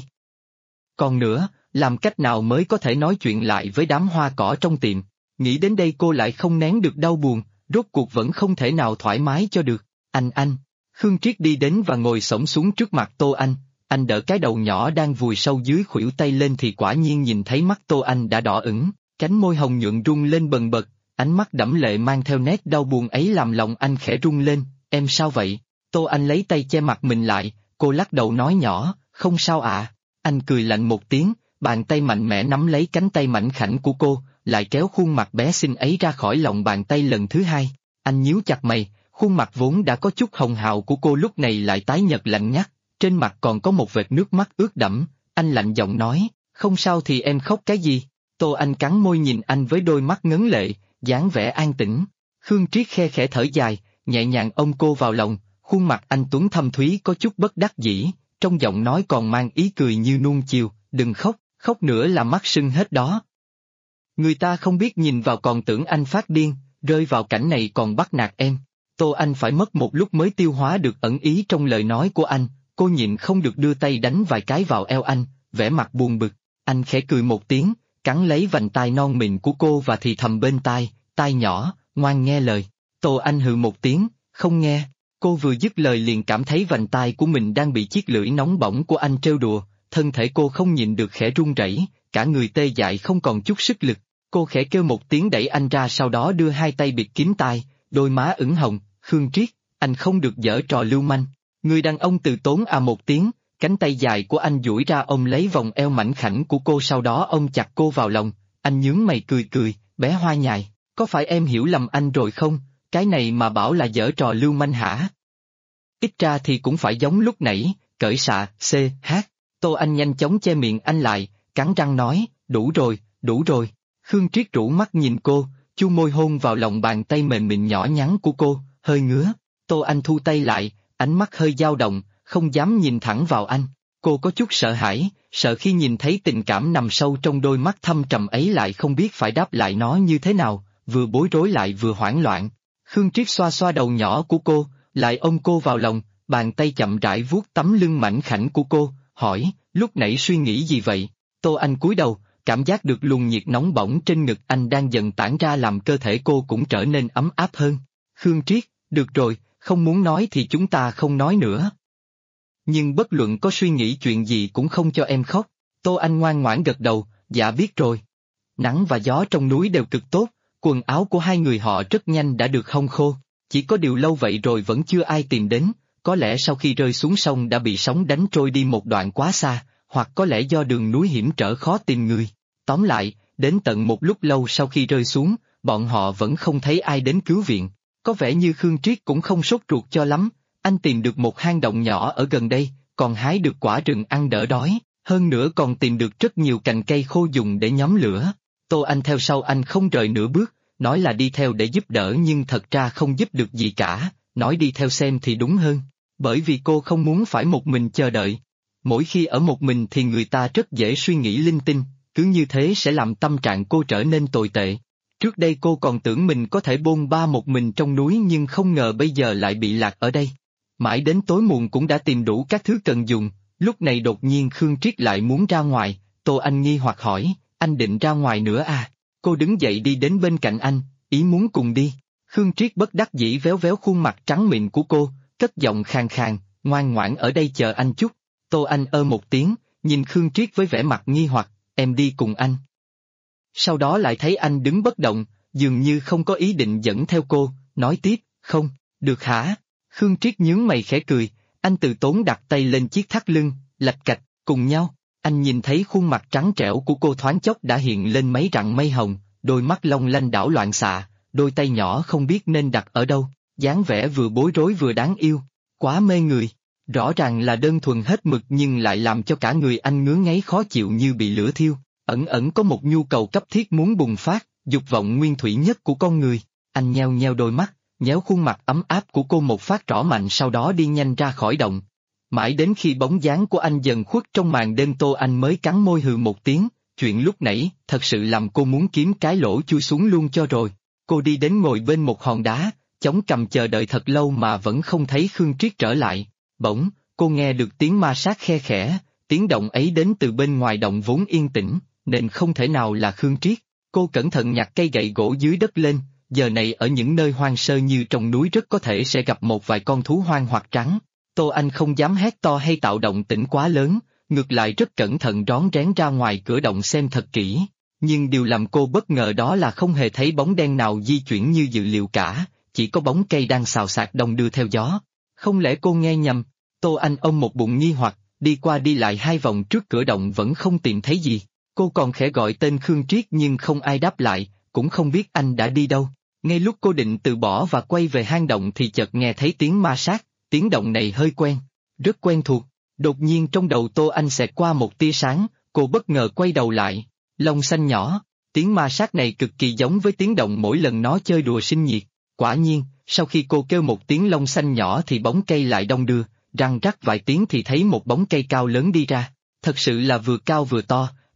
Còn nữa, làm cách nào mới có thể nói chuyện lại với đám hoa cỏ trong tiệm? Nghĩ đến đây cô lại không nén được đau buồn, rốt cuộc vẫn không thể nào thoải mái cho được. Anh. Khương Triết đi đến và ngồi xổm xuống trước mặt Tô Anh đỡ cái đầu nhỏ đang vùi sâu dưới khuỷu tay lên thì quả nhiên nhìn thấy mắt Tô Anh đã đỏ ửng, cánh môi hồng nhuận rung lên bần bật, ánh mắt đẫm lệ mang theo nét đau buồn ấy làm lòng anh khẽ rung lên. Em sao vậy? Tô Anh lấy tay che mặt mình lại, cô lắc đầu nói nhỏ, không sao ạ. Anh cười lạnh một tiếng, bàn tay mạnh mẽ nắm lấy cánh tay mảnh khảnh của cô, lại kéo khuôn mặt bé xinh ấy ra khỏi lòng bàn tay lần thứ hai. Anh nhíu chặt mày, khuôn mặt vốn đã có chút hồng hào của cô lúc này lại tái nhợt lạnh ngắt, trên mặt còn có một vệt nước mắt ướt đẫm. Anh lạnh giọng nói, không sao thì em khóc cái gì? Tô Anh cắn môi nhìn anh với đôi mắt ngấn lệ, dáng vẻ an tĩnh. Khương Triết khe khẽ thở dài, nhẹ nhàng ôm cô vào lòng, khuôn mặt anh tuấn thâm thúy có chút bất đắc dĩ, trong giọng nói còn mang ý cười như nuông chiều, đừng khóc, khóc nữa là mắt sưng hết đó. Người ta không biết nhìn vào còn tưởng anh phát điên, rơi vào cảnh này còn bắt nạt em. Tô Anh phải mất một lúc mới tiêu hóa được ẩn ý trong lời nói của anh, cô nhịn không được đưa tay đánh vài cái vào eo anh, vẻ mặt buồn bực. Anh khẽ cười một tiếng, cắn lấy vành tai non mịn của cô và thì thầm bên tai, tai nhỏ, ngoan nghe lời. Tô Anh hừ một tiếng, không nghe. Cô vừa dứt lời liền cảm thấy vành tai của mình đang bị chiếc lưỡi nóng bỏng của anh trêu đùa, thân thể cô không nhịn được khẽ run rẩy, cả người tê dại không còn chút sức lực. Cô khẽ kêu một tiếng đẩy anh ra, sau đó đưa hai tay bịt kín tai, đôi má ửng hồng. Khương Triết, anh không được giở trò lưu manh. Người đàn ông từ tốn à một tiếng, cánh tay dài của anh duỗi ra ôm lấy vòng eo mảnh khảnh của cô, sau đó ôm chặt cô vào lòng. Anh nhướng mày cười cười, bé hoa nhài, có phải em hiểu lầm anh rồi không? Cái này mà bảo là giở trò lưu manh hả? Ít ra thì cũng phải giống lúc nãy, cởi xạ, hát. Tô Anh nhanh chóng che miệng anh lại, cắn răng nói, đủ rồi, đủ rồi. Khương Triết rũ mắt nhìn cô, chu môi hôn vào lòng bàn tay mềm mịn nhỏ nhắn của cô, hơi ngứa. Tô Anh thu tay lại, ánh mắt hơi dao động, không dám nhìn thẳng vào anh. Cô có chút sợ hãi, sợ khi nhìn thấy tình cảm nằm sâu trong đôi mắt thâm trầm ấy lại không biết phải đáp lại nó như thế nào, vừa bối rối lại vừa hoảng loạn. Khương Triết xoa xoa đầu nhỏ của cô, lại ôm cô vào lòng, bàn tay chậm rãi vuốt tấm lưng mảnh khảnh của cô, hỏi, lúc nãy suy nghĩ gì vậy? Tô Anh cúi đầu, cảm giác được luồng nhiệt nóng bỏng trên ngực anh đang dần tản ra làm cơ thể cô cũng trở nên ấm áp hơn. Khương Triết, được rồi, không muốn nói thì chúng ta không nói nữa. Nhưng bất luận có suy nghĩ chuyện gì cũng không cho em khóc. Tô Anh ngoan ngoãn gật đầu, dạ biết rồi. Nắng và gió trong núi đều cực tốt, quần áo của hai người họ rất nhanh đã được hong khô. Chỉ có điều lâu vậy rồi vẫn chưa ai tìm đến, có lẽ sau khi rơi xuống sông đã bị sóng đánh trôi đi một đoạn quá xa, hoặc có lẽ do đường núi hiểm trở khó tìm người. Tóm lại, đến tận một lúc lâu sau khi rơi xuống, bọn họ vẫn không thấy ai đến cứu viện. Có vẻ như Khương Triết cũng không sốt ruột cho lắm, anh tìm được một hang động nhỏ ở gần đây, còn hái được quả rừng ăn đỡ đói, hơn nữa còn tìm được rất nhiều cành cây khô dùng để nhóm lửa. Tô Anh theo sau anh không rời nửa bước, nói là đi theo để giúp đỡ nhưng thật ra không giúp được gì cả, nói đi theo xem thì đúng hơn, bởi vì cô không muốn phải một mình chờ đợi. Mỗi khi ở một mình thì người ta rất dễ suy nghĩ linh tinh, cứ như thế sẽ làm tâm trạng cô trở nên tồi tệ. Trước đây cô còn tưởng mình có thể bôn ba một mình trong núi nhưng không ngờ bây giờ lại bị lạc ở đây. Mãi đến tối muộn cũng đã tìm đủ các thứ cần dùng, lúc này đột nhiên Khương Triết lại muốn ra ngoài, Tô Anh nghi hoặc hỏi, anh định ra ngoài nữa à? Cô đứng dậy đi đến bên cạnh anh, ý muốn cùng đi. Khương Triết bất đắc dĩ véo véo khuôn mặt trắng mịn của cô, cất giọng khàn khàn, ngoan ngoãn ở đây chờ anh chút. Tô Anh một tiếng, nhìn Khương Triết với vẻ mặt nghi hoặc, em đi cùng anh. Sau đó lại thấy anh đứng bất động, dường như không có ý định dẫn theo cô, nói tiếp, không, được hả? Khương Triết nhướng mày khẽ cười, anh từ tốn đặt tay lên chiếc thắt lưng, lạch cạch, cùng nhau. Anh nhìn thấy khuôn mặt trắng trẻo của cô thoáng chốc đã hiện lên mấy rặng mây hồng, đôi mắt long lanh đảo loạn xạ, đôi tay nhỏ không biết nên đặt ở đâu, dáng vẻ vừa bối rối vừa đáng yêu, quá mê người. Rõ ràng là đơn thuần hết mực nhưng lại làm cho cả người anh ngứa ngáy khó chịu như bị lửa thiêu, ẩn ẩn có một nhu cầu cấp thiết muốn bùng phát, dục vọng nguyên thủy nhất của con người. Anh nheo nheo đôi mắt, nhéo khuôn mặt ấm áp của cô một phát rõ mạnh, sau đó đi nhanh ra khỏi động. Mãi đến khi bóng dáng của anh dần khuất trong màn đêm, Tô Anh mới cắn môi hừ một tiếng, chuyện lúc nãy thật sự làm cô muốn kiếm cái lỗ chui xuống luôn cho rồi. Cô đi đến ngồi bên một hòn đá, chống cằm chờ đợi thật lâu mà vẫn không thấy Khương Triết trở lại. Bỗng, cô nghe được tiếng ma sát khe khẽ, tiếng động ấy đến từ bên ngoài động vốn yên tĩnh, nên không thể nào là Khương Triết. Cô cẩn thận nhặt cây gậy gỗ dưới đất lên, giờ này ở những nơi hoang sơ như trong núi rất có thể sẽ gặp một vài con thú hoang hoặc trắng. Tô Anh không dám hét to hay tạo động tĩnh quá lớn, ngược lại rất cẩn thận rón rén ra ngoài cửa động xem thật kỹ. Nhưng điều làm cô bất ngờ đó là không hề thấy bóng đen nào di chuyển như dự liệu cả, chỉ có bóng cây đang xào xạc đong đưa theo gió. Không lẽ cô nghe nhầm? Tô Anh ôm một bụng nghi hoặc, đi qua đi lại 2 vòng trước cửa động vẫn không tìm thấy gì. Cô còn khẽ gọi tên Khương Triết nhưng không ai đáp lại, cũng không biết anh đã đi đâu. Ngay lúc cô định từ bỏ và quay về hang động thì chợt nghe thấy tiếng ma sát, tiếng động này hơi quen, rất quen thuộc. Đột nhiên trong đầu Tô Anh xẹt qua một tia sáng, cô bất ngờ quay đầu lại. Long xanh nhỏ, tiếng ma sát này cực kỳ giống với tiếng động mỗi lần nó chơi đùa sinh nhiệt. Quả nhiên, sau khi cô kêu một tiếng long xanh nhỏ thì bóng cây lại đong đưa, răng rắc vài tiếng thì thấy một bóng cây cao lớn đi ra. Thật sự là vừa cao vừa to,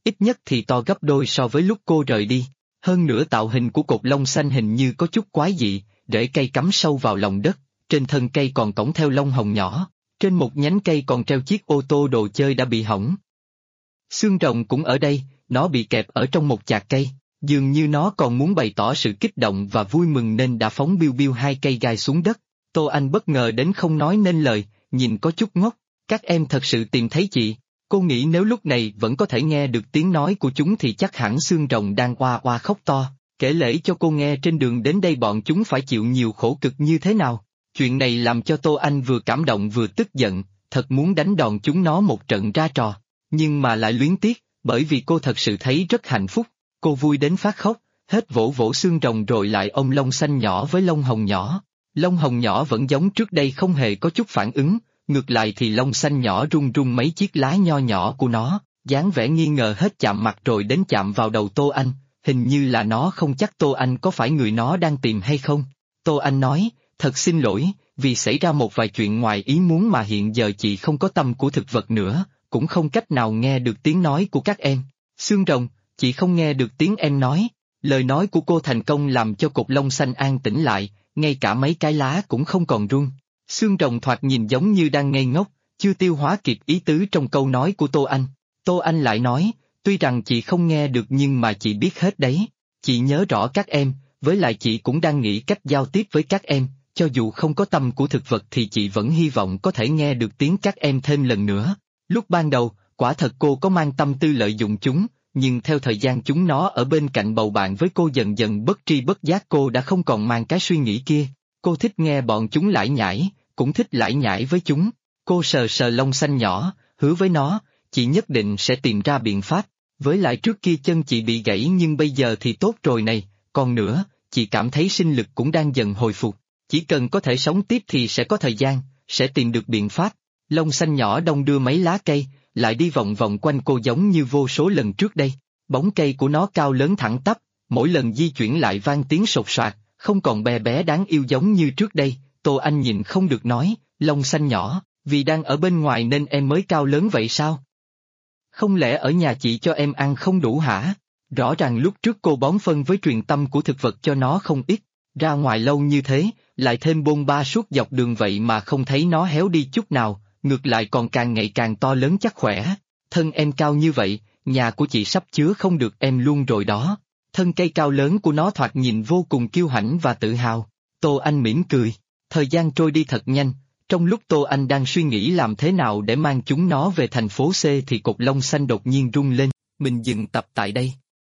ít nhất thì to gấp đôi so với lúc cô rời đi. Hơn nữa tạo hình của cột lông xanh hình như có chút quái dị, rễ cây cắm sâu vào lòng đất, trên thân cây còn cõng theo lông hồng nhỏ, trên một nhánh cây còn treo chiếc ô tô đồ chơi đã bị hỏng. Xương rồng cũng ở đây, nó bị kẹp ở trong một chạc cây, dường như nó còn muốn bày tỏ sự kích động và vui mừng nên đã phóng biu biu hai cây gai xuống đất. Tô Anh bất ngờ đến không nói nên lời, nhìn có chút ngốc. Các em thật sự tìm thấy chị. Cô nghĩ nếu lúc này vẫn có thể nghe được tiếng nói của chúng thì chắc hẳn xương rồng đang oa oa khóc to, kể lể cho cô nghe trên đường đến đây bọn chúng phải chịu nhiều khổ cực như thế nào. Chuyện này làm cho Tô Anh vừa cảm động vừa tức giận, thật muốn đánh đòn chúng nó một trận ra trò, nhưng mà lại luyến tiếc, bởi vì cô thật sự thấy rất hạnh phúc. Cô vui đến phát khóc, hết vỗ vỗ xương rồng rồi lại ôm lông xanh nhỏ với lông hồng nhỏ. Lông hồng nhỏ vẫn giống trước đây không hề có chút phản ứng, ngược lại thì lông xanh nhỏ run run mấy chiếc lá nho nhỏ của nó, dáng vẻ nghi ngờ hết chạm mặt rồi đến chạm vào đầu Tô Anh, hình như là nó không chắc Tô Anh có phải người nó đang tìm hay không. Tô Anh nói, thật xin lỗi, vì xảy ra một vài chuyện ngoài ý muốn mà hiện giờ chị không có tâm của thực vật nữa, cũng không cách nào nghe được tiếng nói của các em. Xương rồng, chị không nghe được tiếng em nói. Lời nói của cô thành công làm cho cột lông xanh an tĩnh lại, ngay cả mấy cái lá cũng không còn run. Xương rồng thoạt nhìn giống như đang ngây ngốc, chưa tiêu hóa kịp ý tứ trong câu nói của Tô Anh. Tô Anh lại nói, tuy rằng chị không nghe được nhưng mà chị biết hết đấy. Chị nhớ rõ các em, với lại chị cũng đang nghĩ cách giao tiếp với các em, cho dù không có tâm của thực vật thì chị vẫn hy vọng có thể nghe được tiếng các em thêm lần nữa. Lúc ban đầu, quả thật cô có mang tâm tư lợi dụng chúng, nhưng theo thời gian chúng nó ở bên cạnh bầu bạn với cô dần dần bất tri bất giác cô đã không còn mang cái suy nghĩ kia. Cô thích nghe bọn chúng lải nhải, cũng thích lải nhải với chúng. Cô sờ sờ lông xanh nhỏ, hứa với nó, chị nhất định sẽ tìm ra biện pháp. Với lại trước kia chân chị bị gãy nhưng bây giờ thì tốt rồi này, còn nữa, chị cảm thấy sinh lực cũng đang dần hồi phục. Chỉ cần có thể sống tiếp thì sẽ có thời gian, sẽ tìm được biện pháp. Lông xanh nhỏ đong đưa mấy lá cây, lại đi vòng vòng quanh cô giống như vô số lần trước đây. Bóng cây của nó cao lớn thẳng tắp, mỗi lần di chuyển lại vang tiếng sột soạt, không còn bé bé đáng yêu giống như trước đây. Tô Anh nhìn không được nói, lông xanh nhỏ, vì đang ở bên ngoài nên em mới cao lớn vậy sao? Không lẽ ở nhà chị cho em ăn không đủ hả? Rõ ràng lúc trước cô bón phân với truyền tâm của thực vật cho nó không ít, ra ngoài lâu như thế, lại thêm bôn ba suốt dọc đường vậy mà không thấy nó héo đi chút nào, ngược lại còn càng ngày càng to lớn chắc khỏe. Thân em cao như vậy, nhà của chị sắp chứa không được em luôn rồi đó. Thân cây cao lớn của nó thoạt nhìn vô cùng kiêu hãnh và tự hào. Tô Anh mỉm cười. Thời gian trôi đi thật nhanh, trong lúc Tô Anh đang suy nghĩ làm thế nào để mang chúng nó về thành phố C thì cột lông xanh đột nhiên rung lên. Mình dừng tập tại đây.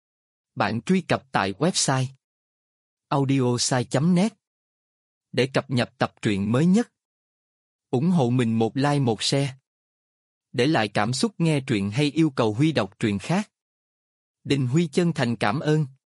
Bạn truy cập tại website audiosai.net để cập nhật tập truyện mới nhất. Ủng hộ mình một like một share. Để lại cảm xúc nghe truyện hay yêu cầu Huy đọc truyện khác. Đình Huy chân thành cảm ơn.